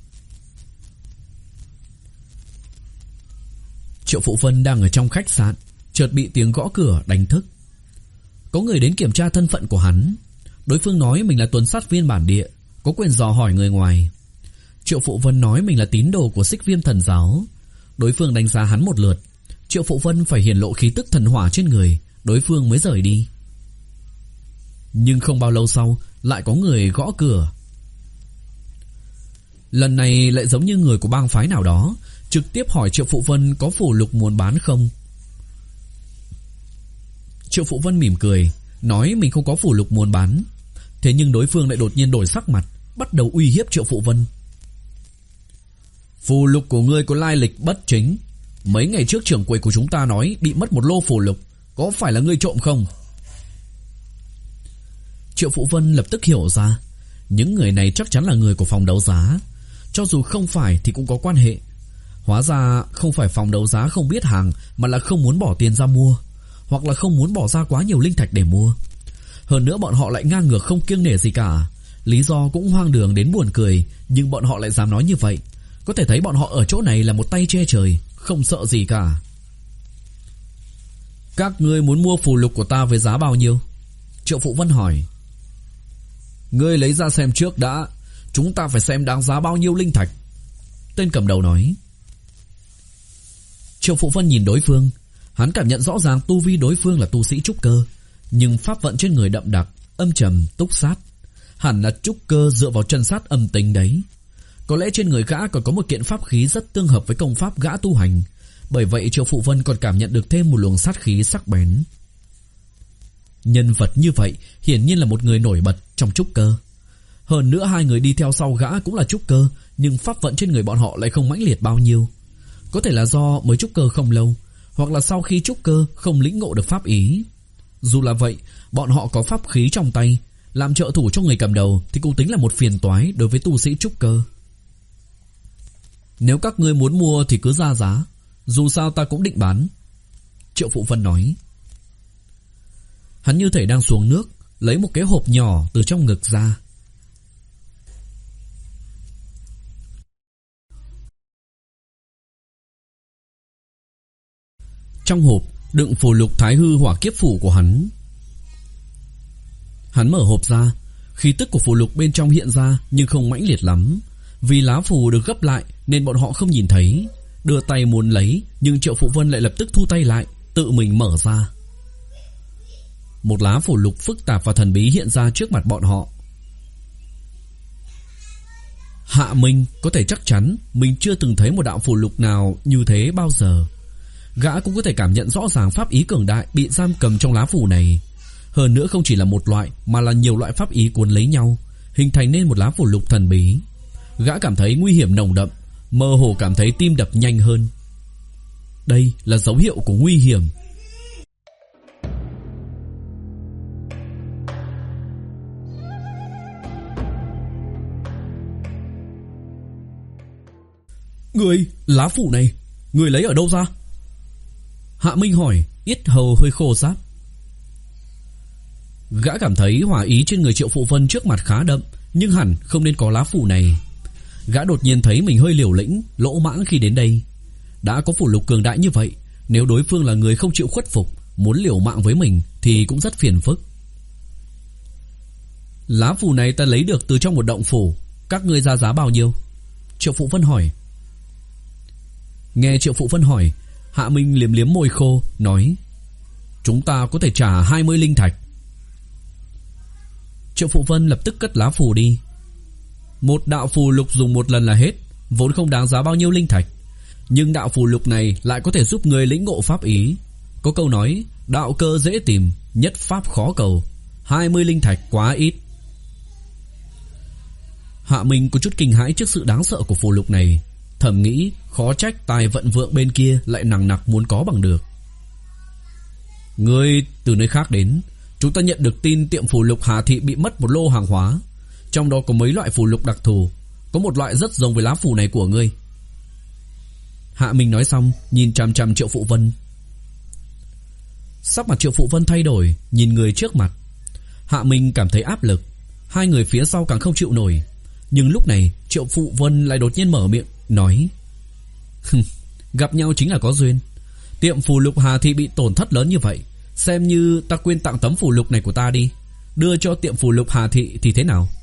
Triệu Phụ Vân đang ở trong khách sạn, chợt bị tiếng gõ cửa đánh thức. Có người đến kiểm tra thân phận của hắn. Đối phương nói mình là tuần sát viên bản địa, có quyền dò hỏi người ngoài. Triệu Phụ Vân nói mình là tín đồ của Xích Viêm Thần Giáo. Đối phương đánh giá hắn một lượt. Triệu Phụ Vân phải hiển lộ khí tức thần hỏa trên người, đối phương mới rời đi. Nhưng không bao lâu sau lại có người gõ cửa. Lần này lại giống như người của bang phái nào đó, trực tiếp hỏi Triệu Phụ Vân có phù lục muốn bán không. Triệu Phụ Vân mỉm cười, nói mình không có phù lục muốn bán. Thế nhưng đối phương lại đột nhiên đổi sắc mặt, bắt đầu uy hiếp Triệu Phụ Vân. Phù lục của ngươi có lai lịch bất chính. Mấy ngày trước trưởng quầy của chúng ta nói bị mất một lô phù lục, có phải là ngươi trộm không? Triệu Phụ Vân lập tức hiểu ra, những người này chắc chắn là người của phòng đấu giá. Cho dù không phải thì cũng có quan hệ. Hóa ra không phải phòng đấu giá không biết hàng, mà là không muốn bỏ tiền ra mua, hoặc là không muốn bỏ ra quá nhiều linh thạch để mua. Hơn nữa bọn họ lại ngang ngược không kiêng nể gì cả. Lý do cũng hoang đường đến buồn cười, nhưng bọn họ lại dám nói như vậy. Có thể thấy bọn họ ở chỗ này là một tay che trời, không sợ gì cả. Các ngươi muốn mua phù lục của ta với giá bao nhiêu? Triệu Phụ Vân hỏi. Ngươi lấy ra xem trước đã, chúng ta phải xem đáng giá bao nhiêu linh thạch. Tên cầm đầu nói. Triệu Phụ Vân nhìn đối phương, hắn cảm nhận rõ ràng tu vi đối phương là tu sĩ trúc cơ, nhưng pháp vận trên người đậm đặc, âm trầm, túc sát. Hẳn là trúc cơ dựa vào chân sát âm tính đấy. Có lẽ trên người gã còn có một kiện pháp khí rất tương hợp với công pháp gã tu hành, bởi vậy Triệu Phụ Vân còn cảm nhận được thêm một luồng sát khí sắc bén. Nhân vật như vậy hiển nhiên là một người nổi bật trong trúc cơ. Hơn nữa hai người đi theo sau gã cũng là trúc cơ, nhưng pháp vận trên người bọn họ lại không mãnh liệt bao nhiêu. Có thể là do mới trúc cơ không lâu, hoặc là sau khi trúc cơ không lĩnh ngộ được pháp ý. Dù là vậy, bọn họ có pháp khí trong tay, làm trợ thủ cho người cầm đầu thì cũng tính là một phiền toái đối với tu sĩ trúc cơ. Nếu các ngươi muốn mua thì cứ ra giá, dù sao ta cũng định bán. Triệu Phụ Vân nói. Hắn như thể đang xuống nước, lấy một cái hộp nhỏ từ trong ngực ra. Trong hộp đựng phù lục Thái Hư Hỏa Kiếp Phủ của hắn. Hắn mở hộp ra, khí tức của phù lục bên trong hiện ra nhưng không mãnh liệt lắm. Vì lá phù được gấp lại nên bọn họ không nhìn thấy. Đưa tay muốn lấy, nhưng Triệu Phụ Vân lại lập tức thu tay lại, tự mình mở ra. Một lá phù lục phức tạp và thần bí hiện ra trước mặt bọn họ. Hạ Minh có thể chắc chắn mình chưa từng thấy một đạo phù lục nào như thế bao giờ. Gã cũng có thể cảm nhận rõ ràng pháp ý cường đại bị giam cầm trong lá phù này. Hơn nữa không chỉ là một loại mà là nhiều loại pháp ý cuốn lấy nhau, hình thành nên một lá phù lục thần bí. Gã cảm thấy nguy hiểm nồng đậm, mơ hồ cảm thấy tim đập nhanh hơn. Đây là dấu hiệu của nguy hiểm. Người, lá phù này, người lấy ở đâu ra? Hạ Minh hỏi, yết hầu hơi khô ráp. Gã cảm thấy hỏa ý trên người Triệu Phụ Vân trước mặt khá đậm, nhưng hẳn không nên có lá phù này. Gã đột nhiên thấy mình hơi liều lĩnh, lỗ mãng khi đến đây. Đã có phù lục cường đại như vậy, nếu đối phương là người không chịu khuất phục, muốn liều mạng với mình thì cũng rất phiền phức. Lá phù này ta lấy được từ trong một động phủ, các ngươi ra giá bao nhiêu? Triệu Phụ Vân hỏi. Nghe Triệu Phụ Vân hỏi, Hạ Minh liếm liếm môi khô, nói: Chúng ta có thể trả hai mươi linh thạch. Triệu Phụ Vân lập tức cất lá phù đi. Một đạo phù lục dùng một lần là hết, vốn không đáng giá bao nhiêu linh thạch, nhưng đạo phù lục này lại có thể giúp người lĩnh ngộ pháp ý. Có câu nói, đạo cơ dễ tìm, nhất pháp khó cầu. Hai mươi linh thạch quá ít. Hạ Minh có chút kinh hãi trước sự đáng sợ của phù lục này, thầm nghĩ khó trách tài vận vượng bên kia lại nằng nặc muốn có bằng được. Ngươi từ nơi khác đến, chúng ta nhận được tin tiệm phù lục Hà Thị bị mất một lô hàng hóa, trong đó có mấy loại phù lục đặc thù, có một loại rất giống với lá phù này của ngươi. Hạ Minh nói xong, nhìn chằm chằm Triệu Phụ Vân. Sắc mặt Triệu Phụ Vân thay đổi, nhìn người trước mặt. Hạ Minh cảm thấy áp lực, hai người phía sau càng không chịu nổi. Nhưng lúc này Triệu Phụ Vân lại đột nhiên mở miệng nói: Gặp nhau chính là có duyên. Tiệm phù lục Hà Thị bị tổn thất lớn như vậy, xem như ta quyên tặng tấm phù lục này của ta đi, đưa cho tiệm phù lục Hà Thị thì thế nào?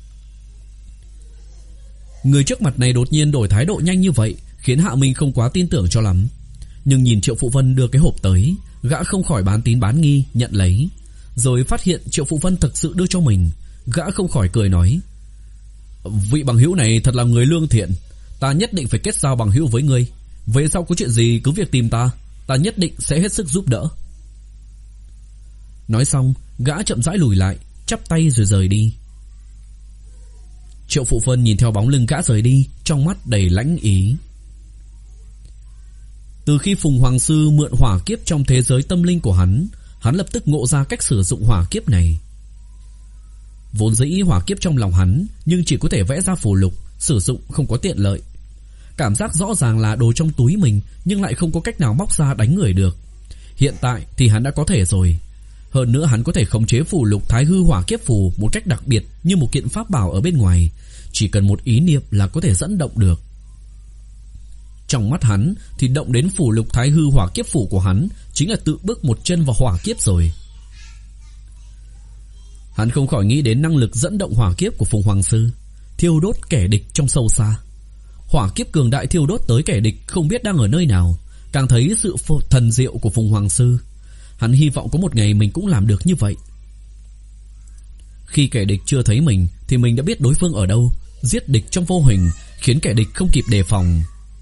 Người trước mặt này đột nhiên đổi thái độ nhanh như vậy, khiến Hạ Minh không quá tin tưởng cho lắm. Nhưng nhìn Triệu Phụ Vân đưa cái hộp tới, gã không khỏi bán tín bán nghi nhận lấy. Rồi phát hiện Triệu Phụ Vân thực sự đưa cho mình, gã không khỏi cười nói: Vị bằng hữu này thật là người lương thiện, ta nhất định phải kết giao bằng hữu với ngươi. Về sau có chuyện gì cứ việc tìm ta, ta nhất định sẽ hết sức giúp đỡ. Nói xong, gã chậm rãi lùi lại, chắp tay rồi rời đi. Triệu Phụ Vân nhìn theo bóng lưng gã rời đi, trong mắt đầy lãnh ý. Từ khi Phùng Hoàng Sư mượn hỏa kiếp trong thế giới tâm linh của hắn, hắn lập tức ngộ ra cách sử dụng hỏa kiếp này. Vốn dĩ hỏa kiếp trong lòng hắn, nhưng chỉ có thể vẽ ra phù lục, sử dụng không có tiện lợi. Cảm giác rõ ràng là đồ trong túi mình, nhưng lại không có cách nào móc ra đánh người được. Hiện tại thì hắn đã có thể rồi. Hơn nữa hắn có thể khống chế phù lục Thái Hư Hỏa Kiếp Phù một cách đặc biệt, như một kiện pháp bảo ở bên ngoài, chỉ cần một ý niệm là có thể dẫn động được. Trong mắt hắn thì động đến phủ lục thái hư hỏa kiếp phủ của hắn chính là tự bước một chân vào hỏa kiếp rồi. Hắn không khỏi nghĩ đến năng lực dẫn động hỏa kiếp của Phùng Hoàng Sư, thiêu đốt kẻ địch trong sâu xa. Hỏa kiếp cường đại thiêu đốt tới kẻ địch không biết đang ở nơi nào, càng thấy sự thần diệu của Phùng Hoàng Sư. Hắn hy vọng có một ngày mình cũng làm được như vậy. Khi kẻ địch chưa thấy mình thì mình đã biết đối phương ở đâu, giết địch trong vô hình, khiến kẻ địch không kịp đề phòng.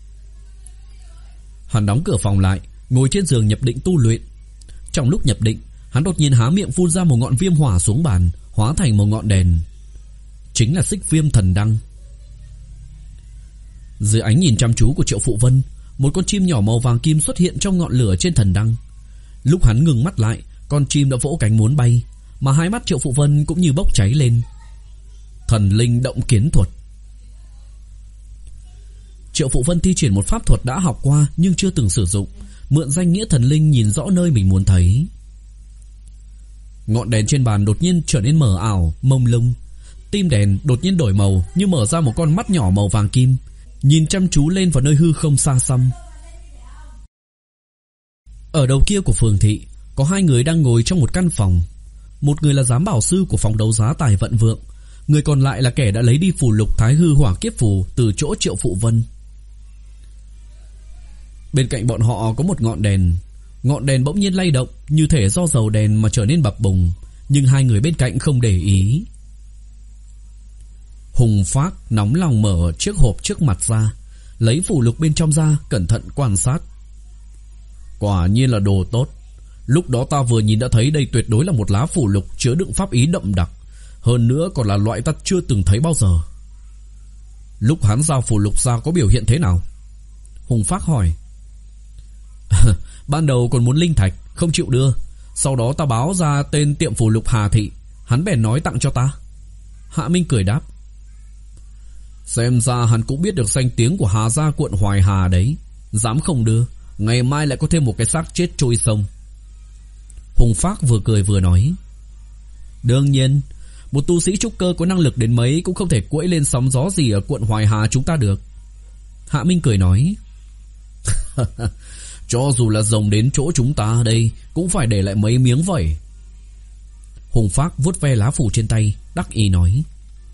Hắn đóng cửa phòng lại, ngồi trên giường nhập định tu luyện. Trong lúc nhập định, hắn đột nhiên há miệng phun ra một ngọn viêm hỏa xuống bàn, hóa thành một ngọn đèn. Chính là xích viêm thần đăng. Dưới ánh nhìn chăm chú của Triệu Phụ Vân, một con chim nhỏ màu vàng kim xuất hiện trong ngọn lửa trên thần đăng. Lúc hắn ngừng mắt lại, con chim đã vỗ cánh muốn bay, mà hai mắt Triệu Phụ Vân cũng như bốc cháy lên. Thần linh động kiến thuật. Triệu Phụ Vân thi triển một pháp thuật đã học qua nhưng chưa từng sử dụng, mượn danh nghĩa thần linh nhìn rõ nơi mình muốn thấy. Ngọn đèn trên bàn đột nhiên trở nên mờ ảo, mông lung. Tim đèn đột nhiên đổi màu, như mở ra một con mắt nhỏ màu vàng kim, nhìn chăm chú lên vào nơi hư không xa xăm. Ở đầu kia của phường thị có hai người đang ngồi trong một căn phòng. Một người là giám bảo sư của phòng đấu giá Tài Vận Vượng, người còn lại là kẻ đã lấy đi phù lục thái hư hỏa kiếp phù từ chỗ Triệu Phụ Vân. Bên cạnh bọn họ có một ngọn đèn. Ngọn đèn bỗng nhiên lay động, như thể do dầu đèn mà trở nên bập bùng, nhưng hai người bên cạnh không để ý. Hùng Phác nóng lòng mở chiếc hộp trước mặt ra, lấy phù lục bên trong ra, cẩn thận quan sát. Quả nhiên là đồ tốt. Lúc đó ta vừa nhìn đã thấy đây tuyệt đối là một lá phù lục chứa đựng pháp ý đậm đặc, hơn nữa còn là loại ta chưa từng thấy bao giờ. Lúc hắn giao phù lục ra có biểu hiện thế nào? Hùng Phác hỏi. Ban đầu còn muốn linh thạch, không chịu đưa. Sau đó ta báo ra tên tiệm phù lục Hà Thị, hắn bèn nói tặng cho ta. Hạ Minh cười đáp. Xem ra hắn cũng biết được danh tiếng của Hà gia quận Hoài Hà đấy. Dám không đưa, ngày mai lại có thêm một cái xác chết trôi sông. Hùng Phác vừa cười vừa nói. Đương nhiên, một tu sĩ trúc cơ có năng lực đến mấy cũng không thể quẫy lên sóng gió gì ở quận Hoài Hà chúng ta được. Hạ Minh cười nói. Cho dù là rồng đến chỗ chúng ta đây cũng phải để lại mấy miếng vậy. Hùng Phác vuốt ve lá phù trên tay, đắc ý nói.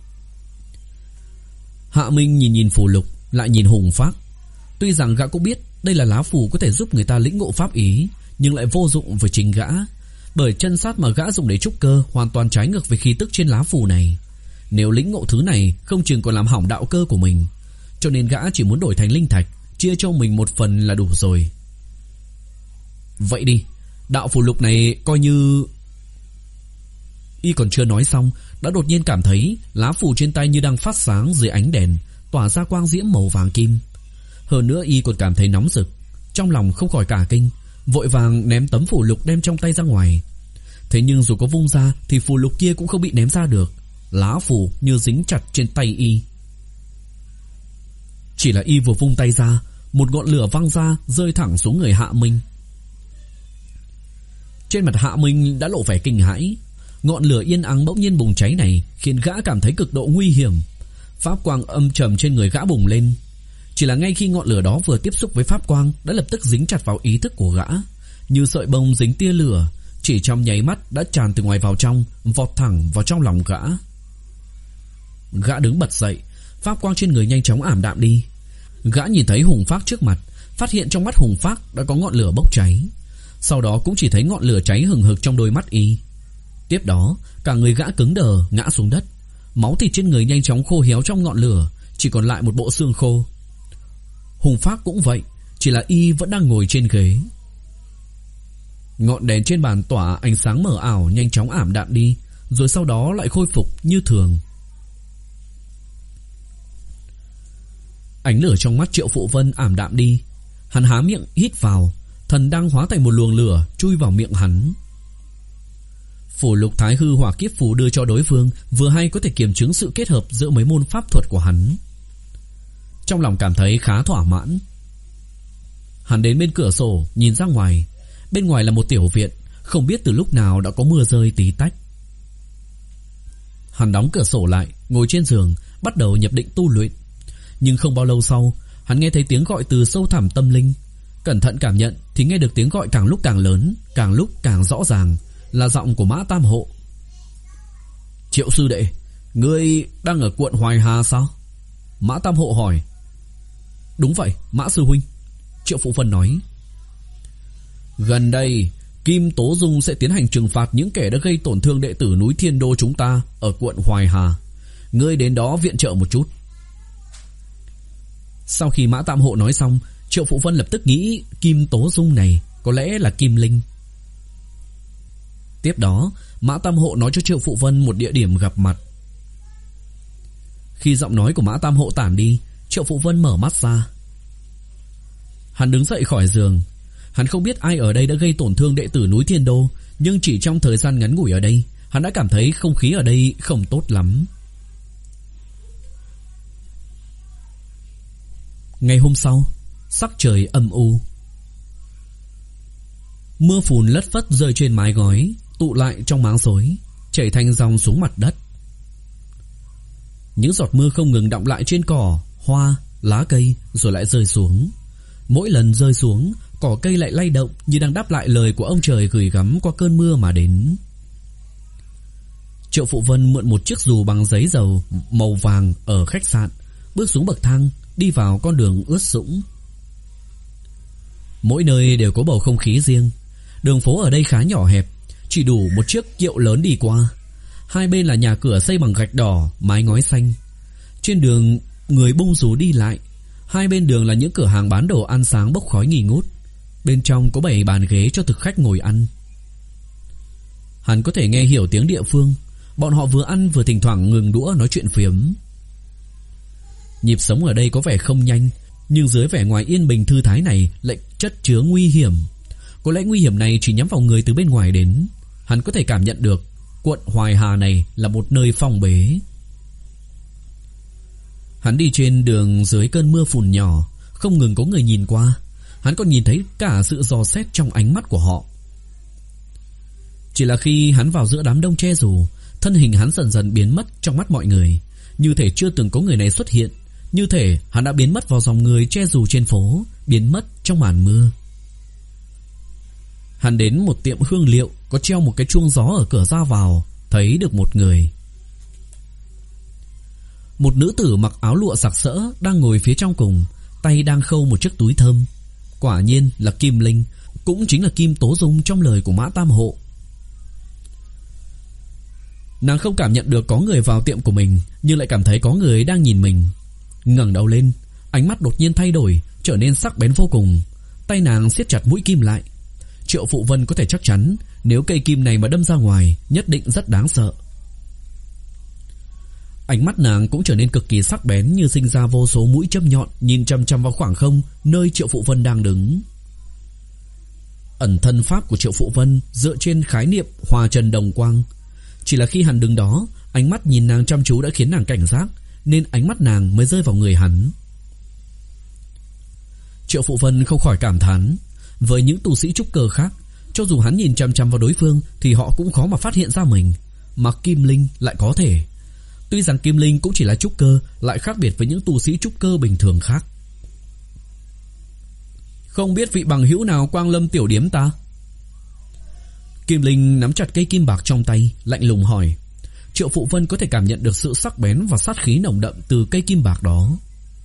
Hạ Minh nhìn nhìn phù lục, lại nhìn Hùng Phác. Tuy rằng gã cũng biết đây là lá phù có thể giúp người ta lĩnh ngộ pháp ý, nhưng lại vô dụng với chính gã, bởi chân sát mà gã dùng để trúc cơ hoàn toàn trái ngược với khí tức trên lá phù này. Nếu lĩnh ngộ thứ này không chừng còn làm hỏng đạo cơ của mình, cho nên gã chỉ muốn đổi thành linh thạch, chia cho mình một phần là đủ rồi. Vậy đi, đạo phù lục này coi như... Y còn chưa nói xong, đã đột nhiên cảm thấy lá phù trên tay như đang phát sáng dưới ánh đèn, tỏa ra quang diễm màu vàng kim. Hơn nữa Y còn cảm thấy nóng rực, trong lòng không khỏi cả kinh, vội vàng ném tấm phù lục đem trong tay ra ngoài. Thế nhưng dù có vung ra thì phù lục kia cũng không bị ném ra được, lá phù như dính chặt trên tay Y. Chỉ là Y vừa vung tay ra, một ngọn lửa văng ra rơi thẳng xuống người Hạ Minh. Trên mặt Hạ Minh đã lộ vẻ kinh hãi. Ngọn lửa yên ắng bỗng nhiên bùng cháy này khiến gã cảm thấy cực độ nguy hiểm. Pháp quang âm trầm trên người gã bùng lên. Chỉ là ngay khi ngọn lửa đó vừa tiếp xúc với pháp quang đã lập tức dính chặt vào ý thức của gã, như sợi bông dính tia lửa, chỉ trong nháy mắt đã tràn từ ngoài vào trong, vọt thẳng vào trong lòng gã. Gã đứng bật dậy, pháp quang trên người nhanh chóng ảm đạm đi. Gã nhìn thấy Hùng Phác trước mặt, phát hiện trong mắt Hùng Phác đã có ngọn lửa bốc cháy. Sau đó cũng chỉ thấy ngọn lửa cháy hừng hực trong đôi mắt Y. Tiếp đó cả người gã cứng đờ ngã xuống đất, máu thịt trên người nhanh chóng khô héo trong ngọn lửa, chỉ còn lại một bộ xương khô. Hùng Phác cũng vậy, chỉ là Y vẫn đang ngồi trên ghế. Ngọn đèn trên bàn tỏa ánh sáng mờ ảo nhanh chóng ảm đạm đi, rồi sau đó lại khôi phục như thường. Ánh lửa trong mắt Triệu Phụ Vân ảm đạm đi. Hắn há miệng hít vào, thần đang hóa thành một luồng lửa chui vào miệng hắn. Phù lục thái hư hỏa kiếp phù đưa cho đối phương vừa hay có thể kiểm chứng sự kết hợp giữa mấy môn pháp thuật của hắn. Trong lòng cảm thấy khá thỏa mãn. Hắn đến bên cửa sổ nhìn ra ngoài. Bên ngoài là một tiểu viện, không biết từ lúc nào đã có mưa rơi tí tách. Hắn đóng cửa sổ lại, ngồi trên giường, bắt đầu nhập định tu luyện. Nhưng không bao lâu sau, Hắn nghe thấy tiếng gọi từ sâu thẳm tâm linh. Cẩn thận cảm nhận thì nghe được tiếng gọi càng lúc càng lớn, càng lúc càng rõ ràng, là giọng của Mã Tam Hộ. Triệu sư đệ, ngươi đang ở quận Hoài Hà sao? Mã Tam Hộ hỏi. Đúng vậy, Mã sư huynh, Triệu Phụ Vân nói. Gần đây Kim Tố Dung sẽ tiến hành trừng phạt những kẻ đã gây tổn thương đệ tử núi Thiên Đô chúng ta ở quận Hoài Hà. Ngươi đến đó viện trợ một chút. Sau khi Mã Tam Hộ nói xong, Triệu Phụ Vân lập tức nghĩ Kim Tố Dung này có lẽ là Kim Linh. Tiếp đó Mã Tam Hộ nói cho Triệu Phụ Vân một địa điểm gặp mặt. Khi giọng nói của Mã Tam Hộ tản đi, Triệu Phụ Vân mở mắt ra. Hắn đứng dậy khỏi giường. Hắn không biết ai ở đây đã gây tổn thương đệ tử núi Thiên Đô, nhưng chỉ trong thời gian ngắn ngủi ở đây, hắn đã cảm thấy không khí ở đây không tốt lắm. Ngày hôm sau, sắc trời âm u. Mưa phùn lất phất rơi trên mái ngói, tụ lại trong máng xối, chảy thành dòng xuống mặt đất. Những giọt mưa không ngừng đọng lại trên cỏ, hoa, lá cây rồi lại rơi xuống. Mỗi lần rơi xuống, cỏ cây lại lay động như đang đáp lại lời của ông trời gửi gắm qua cơn mưa mà đến. Triệu Phụ Vân mượn một chiếc dù bằng giấy dầu màu vàng ở khách sạn, bước xuống bậc thang, đi vào con đường ướt sũng. Mỗi nơi đều có bầu không khí riêng. Đường phố ở đây khá nhỏ hẹp, chỉ đủ một chiếc kiệu lớn đi qua. Hai bên là nhà cửa xây bằng gạch đỏ, mái ngói xanh. Trên đường người bung dù đi lại. Hai bên đường là những cửa hàng bán đồ ăn sáng bốc khói nghi ngút. Bên trong có bảy bàn ghế cho thực khách ngồi ăn. Hắn có thể nghe hiểu tiếng địa phương. Bọn họ vừa ăn vừa thỉnh thoảng ngừng đũa nói chuyện phiếm. Nhịp sống ở đây có vẻ không nhanh, nhưng dưới vẻ ngoài yên bình thư thái này lại chất chứa nguy hiểm. Có lẽ nguy hiểm này chỉ nhắm vào người từ bên ngoài đến. Hắn có thể cảm nhận được quận Hoài Hà này là một nơi phong bế. Hắn đi trên đường dưới cơn mưa phùn nhỏ, không ngừng có người nhìn qua. Hắn còn nhìn thấy cả sự dò xét trong ánh mắt của họ. Chỉ là khi hắn vào giữa đám đông che dù, thân hình hắn dần dần biến mất trong mắt mọi người, như thể chưa từng có người này xuất hiện, như thể hắn đã biến mất vào dòng người che dù trên phố, biến mất trong màn mưa. Hắn đến một tiệm hương liệu có treo một cái chuông gió ở cửa ra vào, thấy được một người. Một nữ tử mặc áo lụa sặc sỡ đang ngồi phía trong cùng, tay đang khâu một chiếc túi thơm. Quả nhiên là Kim Linh, cũng chính là Kim Tố Dung trong lời của Mã Tam Hộ. Nàng không cảm nhận được có người vào tiệm của mình, nhưng lại cảm thấy có người đang nhìn mình. Ngẩng đầu lên, ánh mắt đột nhiên thay đổi, trở nên sắc bén vô cùng. Tay nàng siết chặt mũi kim lại. Triệu Phụ Vân có thể chắc chắn, nếu cây kim này mà đâm ra ngoài, nhất định rất đáng sợ. Ánh mắt nàng cũng trở nên cực kỳ sắc bén, như sinh ra vô số mũi châm nhọn nhìn chằm chằm vào khoảng không nơi Triệu Phụ Vân đang đứng. Ẩn thân pháp của Triệu Phụ Vân dựa trên khái niệm hòa trần đồng quang. Chỉ là khi hắn đứng đó, ánh mắt nhìn nàng chăm chú đã khiến nàng cảnh giác, nên ánh mắt nàng mới rơi vào người hắn. Triệu Phụ Vân không khỏi cảm thán, với những tu sĩ trúc cơ khác, cho dù hắn nhìn chằm chằm vào đối phương thì họ cũng khó mà phát hiện ra mình, mà Kim Linh lại có thể. Tuy rằng Kim Linh cũng chỉ là trúc cơ, lại khác biệt với những tu sĩ trúc cơ bình thường khác. Không biết vị bằng hữu nào quang lâm tiểu điếm ta? Kim Linh nắm chặt cây kim bạc trong tay, lạnh lùng hỏi. Triệu Phụ Vân có thể cảm nhận được sự sắc bén và sát khí nồng đậm từ cây kim bạc đó.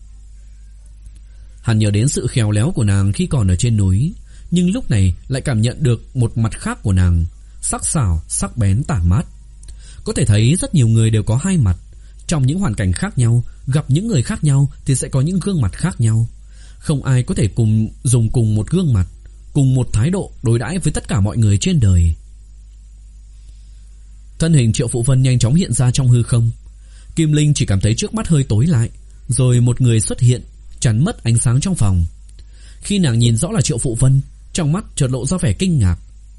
Hắn nhớ đến sự khéo léo của nàng khi còn ở trên núi, nhưng lúc này lại cảm nhận được một mặt khác của nàng, sắc sảo, sắc bén tản mát. Có thể thấy rất nhiều người đều có hai mặt. Trong những hoàn cảnh khác nhau, gặp những người khác nhau thì sẽ có những gương mặt khác nhau. Không ai có thể cùng dùng cùng một gương mặt, cùng một thái độ đối đãi với tất cả mọi người trên đời. Thân hình Triệu Phụ Vân nhanh chóng hiện ra trong hư không. Kim Linh chỉ cảm thấy trước mắt hơi tối lại, rồi một người xuất hiện, chắn mất ánh sáng trong phòng. Khi nàng nhìn rõ là Triệu Phụ Vân, trong mắt chợt lộ ra vẻ kinh ngạc.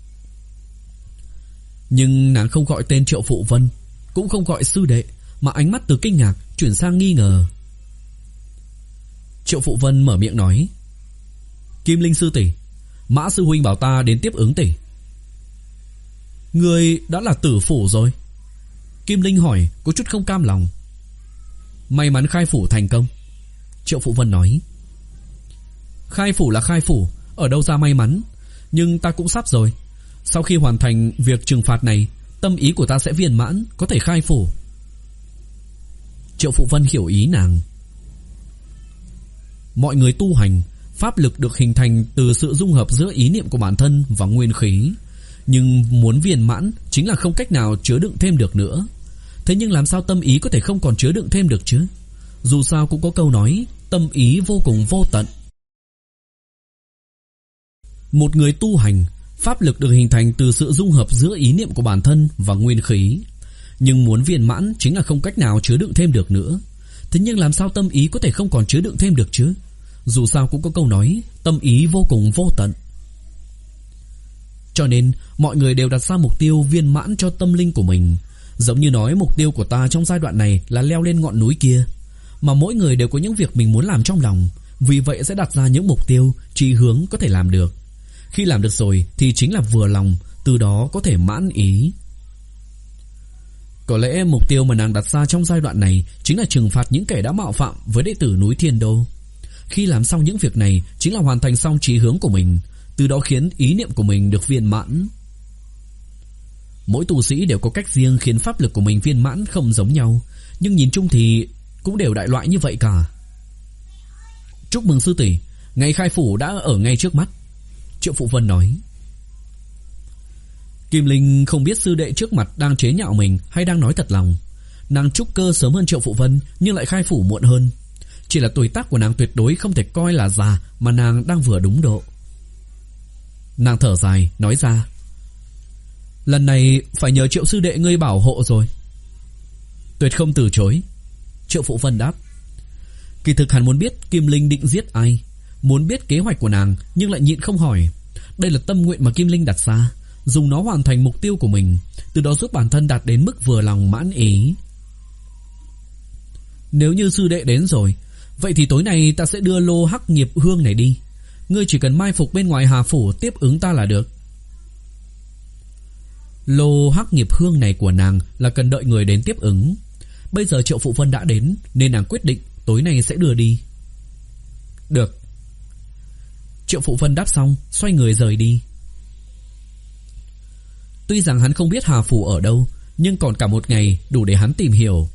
Nhưng nàng không gọi tên Triệu Phụ Vân, cũng không gọi sư đệ, mà ánh mắt từ kinh ngạc chuyển sang nghi ngờ. Triệu Phụ Vân mở miệng nói: Kim Linh sư tỷ, Mã sư huynh bảo ta đến tiếp ứng tỷ. Người đã là tử phủ rồi? Kim Linh hỏi, có chút không cam lòng. May mắn khai phủ thành công, Triệu Phụ Vân nói. Khai phủ là khai phủ, ở đâu ra may mắn. Nhưng ta cũng sắp rồi. Sau khi hoàn thành việc trừng phạt này, tâm ý của ta sẽ viên mãn, có thể khai phủ. Triệu Phụ Vân hiểu ý nàng. Mọi người tu hành, pháp lực được hình thành từ sự dung hợp giữa ý niệm của bản thân và nguyên khí. Nhưng muốn viên mãn chính là không cách nào chứa đựng thêm được nữa. Thế nhưng làm sao tâm ý có thể không còn chứa đựng thêm được chứ? Dù sao cũng có câu nói, tâm ý vô cùng vô tận. Một người tu hành, pháp lực được hình thành từ sự dung hợp giữa ý niệm của bản thân và nguyên khí. Nhưng muốn viên mãn chính là không cách nào chứa đựng thêm được nữa. Thế nhưng làm sao tâm ý có thể không còn chứa đựng thêm được chứ? Dù sao cũng có câu nói, tâm ý vô cùng vô tận. Cho nên mọi người đều đặt ra mục tiêu viên mãn cho tâm linh của mình. Giống như nói mục tiêu của ta trong giai đoạn này là leo lên ngọn núi kia. Mà mỗi người đều có những việc mình muốn làm trong lòng, vì vậy sẽ đặt ra những mục tiêu, chí hướng có thể làm được. Khi làm được rồi thì chính là vừa lòng, từ đó có thể mãn ý. Có lẽ mục tiêu mà nàng đặt ra trong giai đoạn này chính là trừng phạt những kẻ đã mạo phạm với đệ tử núi Thiên Đô. Khi làm xong những việc này chính là hoàn thành xong chí hướng của mình, từ đó khiến ý niệm của mình được viên mãn. Mỗi tu sĩ đều có cách riêng khiến pháp lực của mình viên mãn không giống nhau, nhưng nhìn chung thì cũng đều đại loại như vậy cả. Chúc mừng sư tỷ, ngày khai phủ đã ở ngay trước mắt. Triệu Phụ Vân nói. Kim Linh không biết sư đệ trước mặt đang chế nhạo mình hay đang nói thật lòng. Nàng trúc cơ sớm hơn Triệu Phụ Vân nhưng lại khai phủ muộn hơn. Chỉ là tuổi tác của nàng tuyệt đối không thể coi là già, mà nàng đang vừa đúng độ. Nàng thở dài nói ra, lần này phải nhờ Triệu sư đệ ngươi bảo hộ rồi. Tuyệt không từ chối. Triệu Phụ Vân đáp. Kỳ thực hắn muốn biết Kim Linh định giết ai, muốn biết kế hoạch của nàng, nhưng lại nhịn không hỏi. Đây là tâm nguyện mà Kim Linh đặt ra, dùng nó hoàn thành mục tiêu của mình, từ đó giúp bản thân đạt đến mức vừa lòng mãn ý. Nếu như sư đệ đến rồi, vậy thì tối nay ta sẽ đưa lô hắc nghiệp hương này đi. Ngươi chỉ cần mai phục bên ngoài Hà Phủ tiếp ứng ta là được. Lô hắc nghiệp hương này của nàng là cần đợi người đến tiếp ứng. Bây giờ Triệu Phụ Vân đã đến, nên nàng quyết định tối nay sẽ đưa đi. Được. Triệu Phụ Vân đáp xong, xoay người rời đi. Tuy rằng hắn không biết Hà Phủ ở đâu, nhưng còn cả một ngày đủ để hắn tìm hiểu.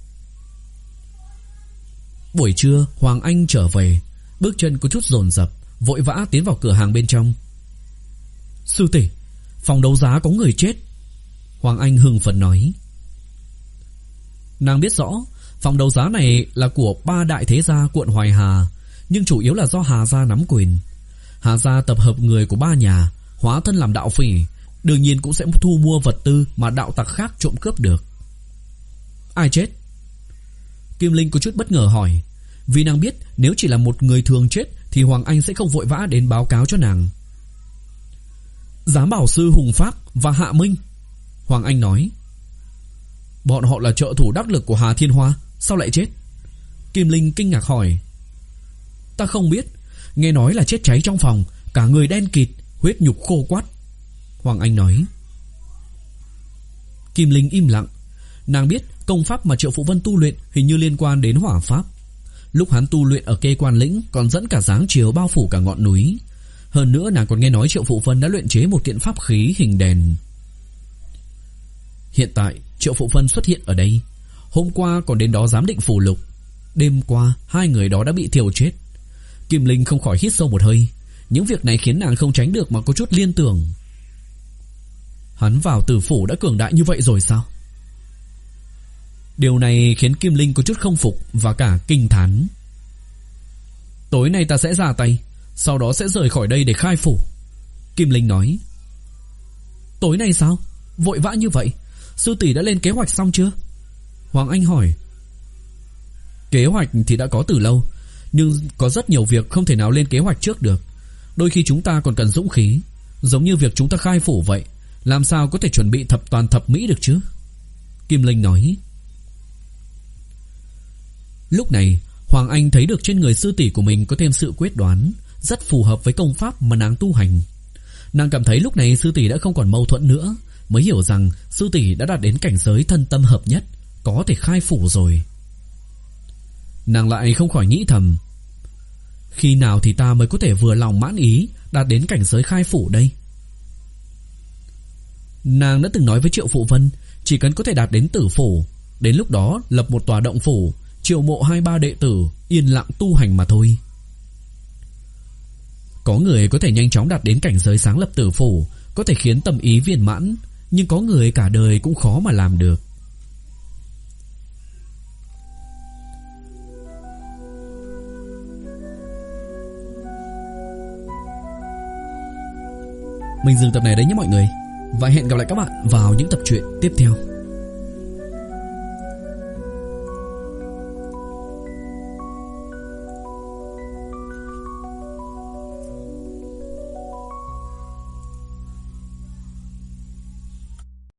Buổi trưa Hoàng Anh trở về, bước chân có chút dồn dập, vội vã tiến vào cửa hàng bên trong. Sư tỷ, phòng đấu giá có người chết. Hoàng Anh hưng phấn nói. Nàng biết rõ phòng đấu giá này là của ba đại thế gia quận Hoài Hà, nhưng chủ yếu là do Hà gia nắm quyền. Hà gia tập hợp người của ba nhà, hóa thân làm đạo phỉ, đương nhiên cũng sẽ thu mua vật tư mà đạo tặc khác trộm cướp được. Ai chết? Kim Linh có chút bất ngờ hỏi, vì nàng biết nếu chỉ là một người thường chết thì Hoàng Anh sẽ không vội vã đến báo cáo cho nàng. Giám bảo sư Hùng Phác và Hạ Minh. Hoàng Anh nói. Bọn họ là trợ thủ đắc lực của Hà Thiên Hoa, sao lại chết? Kim Linh kinh ngạc hỏi. Ta không biết, nghe nói là chết cháy trong phòng, cả người đen kịt, huyết nhục khô quắt. Hoàng Anh nói. Kim Linh im lặng. Nàng biết công pháp mà Triệu Phụ Vân tu luyện hình như liên quan đến hỏa pháp. Lúc hắn tu luyện ở Kê Quan Lĩnh còn dẫn cả dáng chiều bao phủ cả ngọn núi. Hơn nữa nàng còn nghe nói Triệu Phụ Vân đã luyện chế một kiện pháp khí hình đèn. Hiện tại Triệu Phụ Vân xuất hiện ở đây, hôm qua còn đến đó giám định phù lục. Đêm qua hai người đó đã bị thiêu chết. Kim Linh không khỏi hít sâu một hơi. Những việc này khiến nàng không tránh được mà có chút liên tưởng. Hắn vào tử phủ đã cường đại như vậy rồi sao? Điều này khiến Kim Linh có chút không phục và cả kinh thán. Tối nay ta sẽ ra tay, sau đó sẽ rời khỏi đây để khai phủ. Kim Linh nói. Tối nay sao? Vội vã như vậy? Sư tỷ đã lên kế hoạch xong chưa? Hoàng Anh hỏi. Kế hoạch thì đã có từ lâu, nhưng có rất nhiều việc không thể nào lên kế hoạch trước được. Đôi khi chúng ta còn cần dũng khí, giống như việc chúng ta khai phủ vậy. Làm sao có thể chuẩn bị thập toàn thập mỹ được chứ? Kim Linh nói. Lúc này Hoàng Anh thấy được trên người sư tỷ của mình có thêm sự quyết đoán, rất phù hợp với công pháp mà nàng tu hành. Nàng cảm thấy lúc này sư tỷ đã không còn mâu thuẫn nữa, mới hiểu rằng sư tỷ đã đạt đến cảnh giới thân tâm hợp nhất, có thể khai phủ rồi. Nàng lại không khỏi nghĩ thầm, Khi nào thì ta mới có thể vừa lòng mãn ý, đạt đến cảnh giới khai phủ đây? Nàng đã từng nói với Triệu Phụ Vân, chỉ cần có thể đạt đến tử phủ, đến lúc đó lập một tòa động phủ, triệu mộ hai ba đệ tử, yên lặng tu hành mà thôi. Có người có thể nhanh chóng đạt đến cảnh giới sáng lập tử phủ, có thể khiến tâm ý viên mãn, nhưng có người cả đời cũng khó mà làm được. Mình dừng tập này đấy nhé mọi người, và hẹn gặp lại các bạn vào những tập truyện tiếp theo.